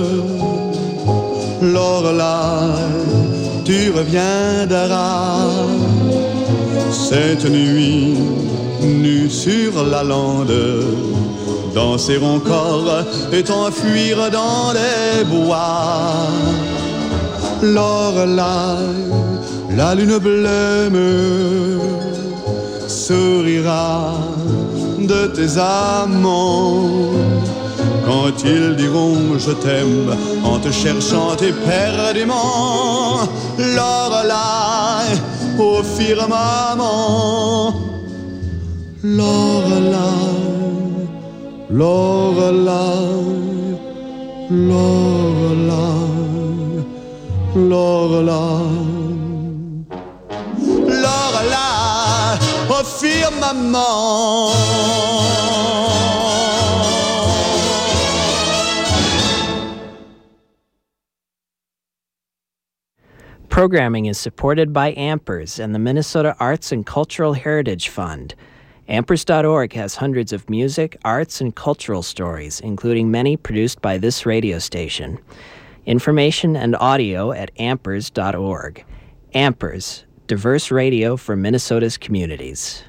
Lorelai, tu reviendras cette nuit, nue sur la lande, danser encore et t'enfuir dans les bois. Lorelai, la lune blême sourira de tes amants quand ils diront je t'aime en te cherchant éperdument. Lorelai, au firmament, Lorelai, Lorelai, Lorelai, Lorelai, Lorelai, au firmament. Programming is supported by Ampers and the Minnesota Arts and Cultural Heritage Fund. Ampers.org has hundreds of music, arts, and cultural stories, including many produced by this radio station. Information and audio at ampers.org. Ampers, diverse radio for Minnesota's communities.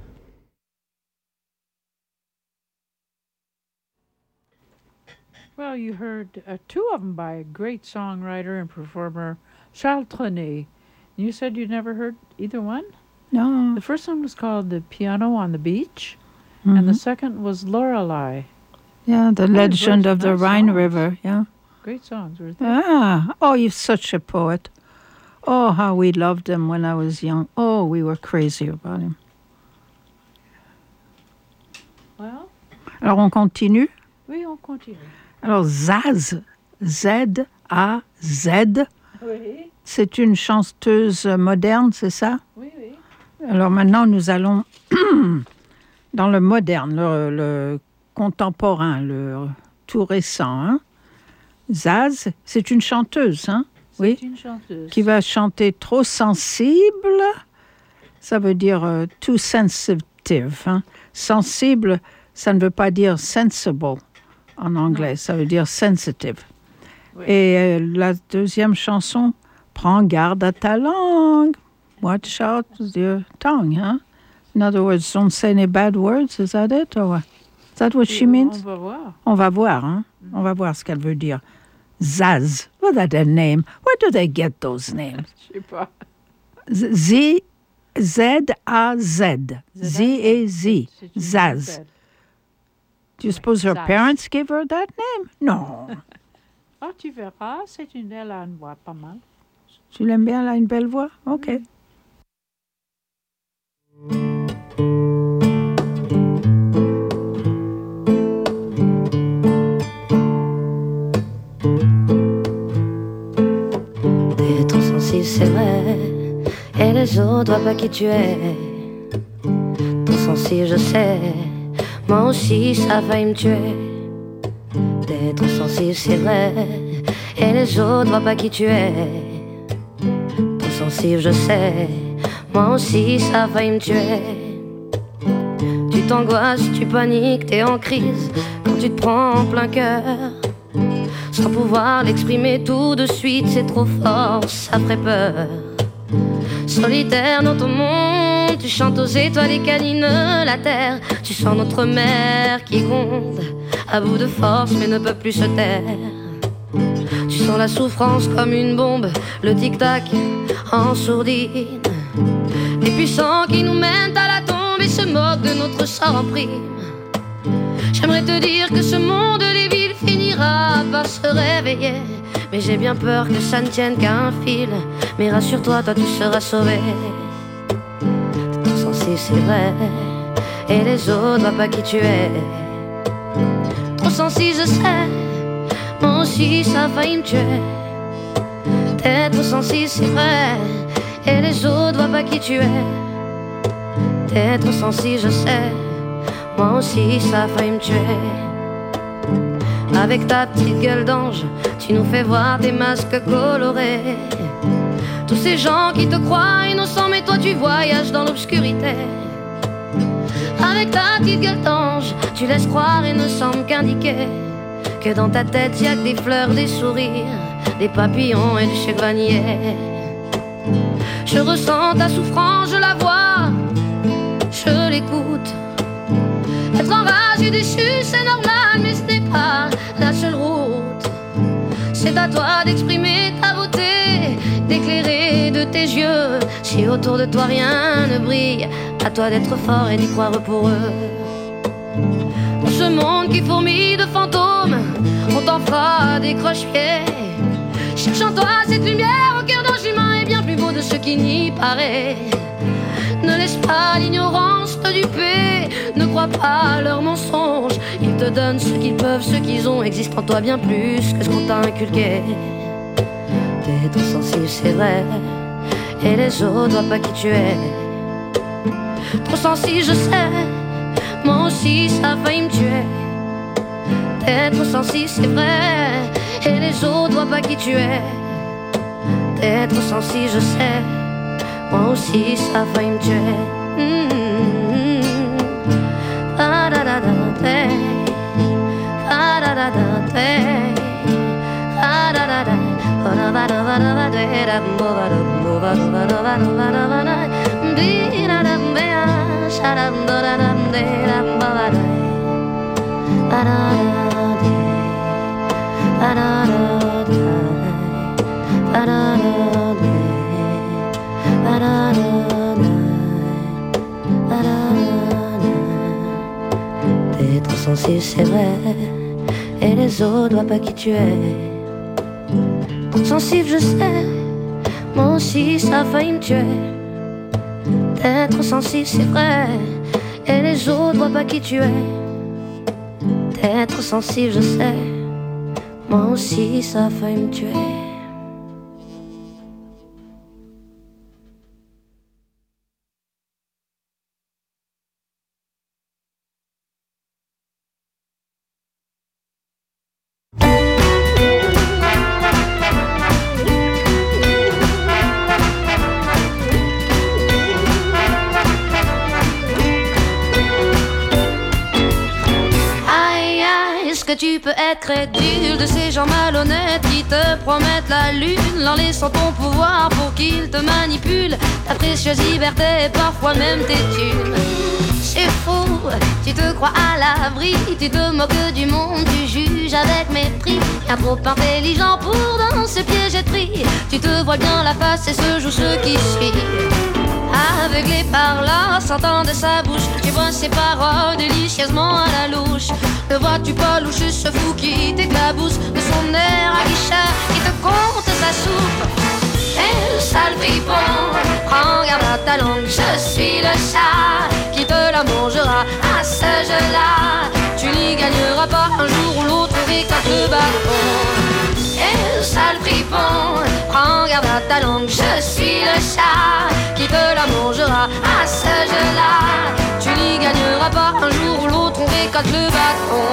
Well, you heard two of them by a great songwriter and performer, Charles Trenet. You said you'd never heard either one? No. The first one was called The Piano on the Beach, and the second was Lorelei. Yeah, the legend of the Rhine River, yeah. Great songs, were they? Oh, you're such a poet. Oh, how we loved him when I was young. Oh, we were crazy about him. Well? Alors, on continue? Oui, on continue. Alors, Zaz, Z-A-Z, oui. C'est une chanteuse moderne, c'est ça? Oui, oui. Alors maintenant, nous allons dans le moderne, le contemporain, le tout récent. Hein? Zaz, c'est une chanteuse, hein? C'est une chanteuse. Qui va chanter trop sensible. Ça veut dire too sensitive. Hein? Sensible, ça ne veut pas dire sensible en anglais, ça veut dire sensitive. Oui. Et la deuxième chanson, prends garde à ta langue. Watch out with your tongue, huh? In other words, don't say any bad words. Is that it, or what? Is that what she means? On va voir. On va voir, hein? On va voir ce qu'elle veut dire. Zaz. What is that name? Where do they get those names? Je sais pas. Z-A-Z. Z-A-Z. Zaz. Do you suppose her parents gave her that name? No. Ah, tu verras, elle a une voix pas mal. Tu l'aimes bien, elle a une belle voix? OK. T'es trop sensible, c'est vrai, et les autres voient pas qui tu es. Trop sensible, je sais, moi aussi ça a failli me tuer. T'es trop sensible, c'est vrai, et les autres voient pas qui tu es. Trop sensible, je sais, moi aussi ça a failli me tuer. Tu t'angoisses, tu paniques, t'es en crise quand tu te prends en plein cœur. Sans pouvoir l'exprimer tout de suite, c'est trop fort, ça ferait peur. Solitaire dans ton monde, tu chantes aux étoiles et câlines la terre. Tu sens notre mère qui gronde, à bout de force mais ne peut plus se taire. Tu sens la souffrance comme une bombe, le tic-tac en sourdine. Les puissants qui nous mènent à la tombe et se moquent de notre sort en prime. J'aimerais te dire que ce monde des villes finira par se réveiller, mais j'ai bien peur que ça ne tienne qu'à un fil. Mais rassure-toi, toi tu seras sauvé. T'es trop sensible, c'est vrai, et les autres voient pas qui tu es. Trop sensible, je sais, Moi aussi ça a failli me tuer. T'être sensible c'est vrai, et les autres voient pas qui tu es. T'être sensible je sais, moi aussi ça a failli me tuer. Avec ta petite gueule d'ange, tu nous fais voir tes masques colorés. Tous ces gens qui te croient innocents, mais toi tu voyages dans l'obscurité. Avec ta petite gueule d'ange, tu laisses croire et ne semble qu'indiquer que dans ta tête y'a que des fleurs, des sourires, des papillons et du chevanier. Je ressens ta souffrance, je la vois, je l'écoute. Être enragé, déçu, c'est normal, mais ce n'est pas la seule route. C'est à toi d'exprimer ta beauté, d'éclairer de tes yeux. Si autour de toi rien ne brille, à toi d'être fort et d'y croire pour eux. Dans ce monde qui fourmille de fantômes, on t'en fera des croche-pieds. Cherche en toi cette lumière au cœur d'un humain est bien plus beau de ce qui n'y paraît. Ne laisse pas l'ignorance te duper, ne crois pas à leurs mensonges. Ils te donnent ce qu'ils peuvent, ce qu'ils ont existe en toi bien plus que ce qu'on t'a inculqué. T'es trop sensible, c'est vrai, et les autres voient pas qui tu es. Trop sensible, je sais, moi aussi ça a failli me tuer. T'es trop sensible, c'est vrai, et les autres voient pas qui tu es. T'es trop sensible, je sais, moi aussi ça a failli me tuer. T'es trop sensible, c'est vrai, et les autres voient pas qui tu es. Trop sensible, je sais, moi aussi ça a failli me tuer. T'es trop sensible, c'est vrai, et les autres voient pas qui tu es. T'es trop sensible, je sais, moi aussi ça a failli me tuer. Tu peux être crédule de ces gens malhonnêtes qui te promettent la lune en laissant ton pouvoir pour qu'ils te manipulent. Ta précieuse liberté et parfois même tes thunes. C'est fou, tu te crois à l'abri, tu te moques du monde, tu juges avec mépris. Bien trop intelligent pour dans ce piège pris. Tu te vois bien la face et se joue ce qui suit. Aveuglé par là, sentant de sa bouche, tu vois ses paroles délicieusement à la louche. Ne vois-tu pas loucher ce fou qui t'éclabousse de son air aguicheur qui te compte sa soupe? Et le sale fripon, prends garde à ta langue, je suis le chat qui te la mangera à ce jeu-là. Tu n'y gagneras pas un jour ou l'autre, récolte le bâton. Et le sale fripon, prends garde à ta langue, je suis le chat qui te la mangera à ce jeu-là. Tu n'y gagneras pas un jour ou l'autre, on récolte le bâton.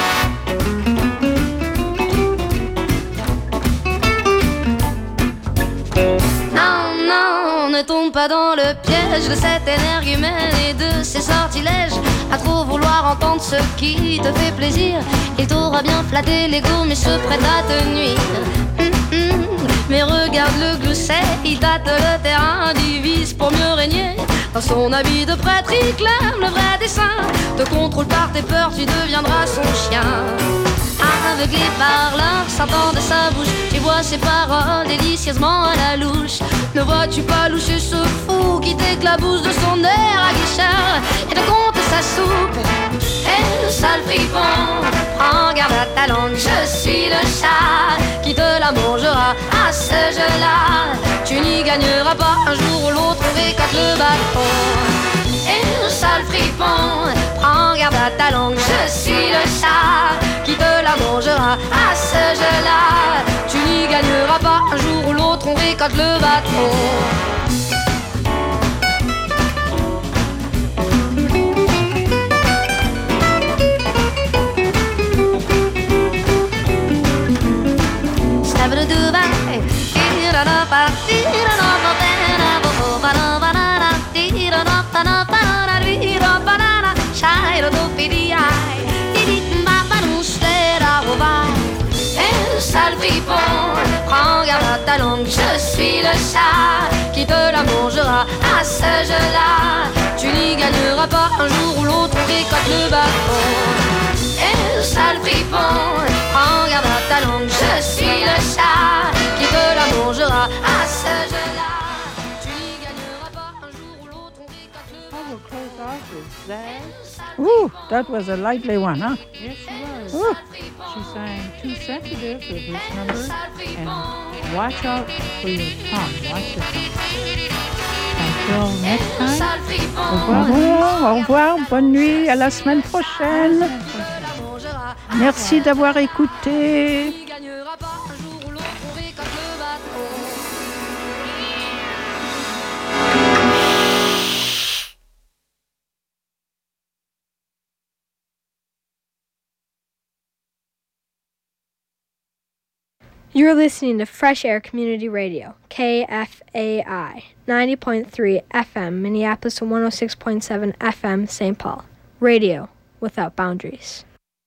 Non, non, ne tombe pas dans le piège de cette énergumène et de ses sortilèges. À trop vouloir entendre ce qui te fait plaisir, il t'aura bien flatté l'ego mais se prête à te nuire. Mais regarde le glousset, il tâte le terrain, divise pour mieux régner. Dans son habit de prêtre, il clame le vrai dessein. Te contrôle par tes peurs, tu deviendras son chien. Aveuglé par l'instant de sa bouche, tu vois ses paroles délicieusement à la louche. Ne vois-tu pas loucher ce fou qui t'éclabousse de son air aguicheur et te compte sa soupe? Et le sale fripon, prends garde à ta langue, je suis le chat qui te la mangera à ce jeu-là. Tu n'y gagneras pas un jour ou l'autre, récolte le bâton. Et le sale fripon, prends garde à ta langue, je suis le chat qui te la mangera à ce qu'on récolte le bâton. Prends garde à ta langue, je suis le chat qui te la mangera à ce jeu-là. Tu n'y gagneras pas un jour ou l'autre, on récolte le bâton. Et sale fripon, prends garde à ta langue, je suis le chat qui te la mangera à ce jeu-là. Tu n'y gagneras pas un jour ou l'autre, on récolte le bâton. I will close off with Zag. Ooh, that was a lively one, huh? Yes, she was. Ooh. She sang Too Sensitive with this number and Watch Out for Your Tongue. Watch your tongue. Until next time, Au revoir, bonne nuit, à la semaine prochaine. Merci d'avoir écouté. You're listening to Fresh Air Community Radio, KFAI, 90.3 FM, Minneapolis, and 106.7 FM, St. Paul. Radio without boundaries.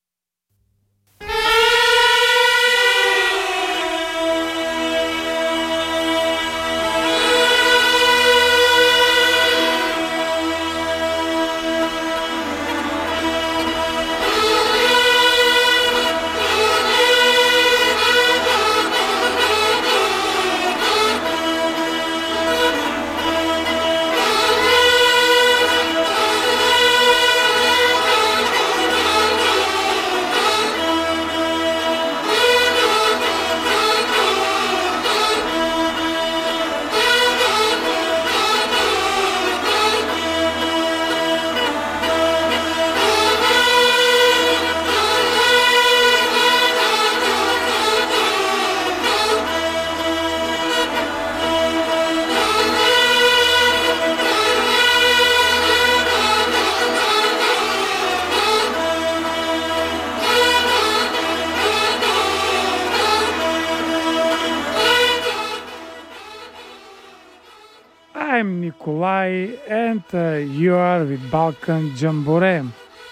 I'm Nikolai and you are with Balkan Jamboree.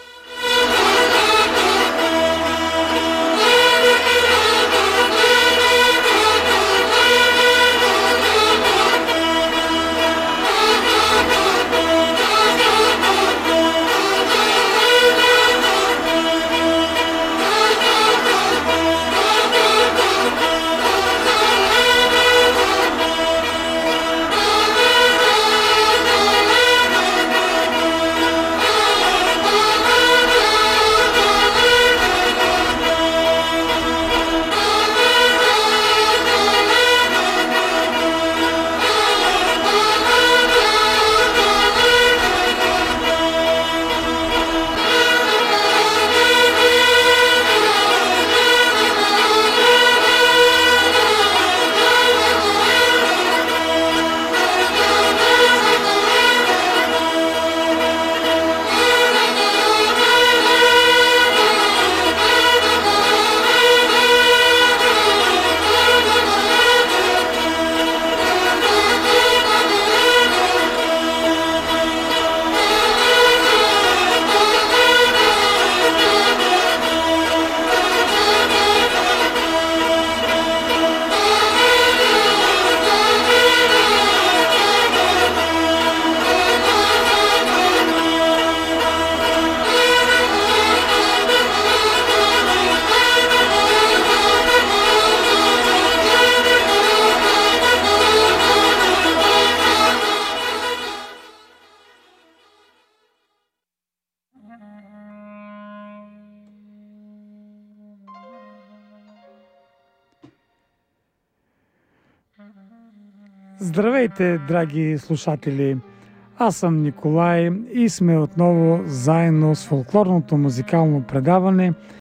Здравейте, драги слушатели! Аз съм Николай и сме отново заедно с фолклорното музикално предаване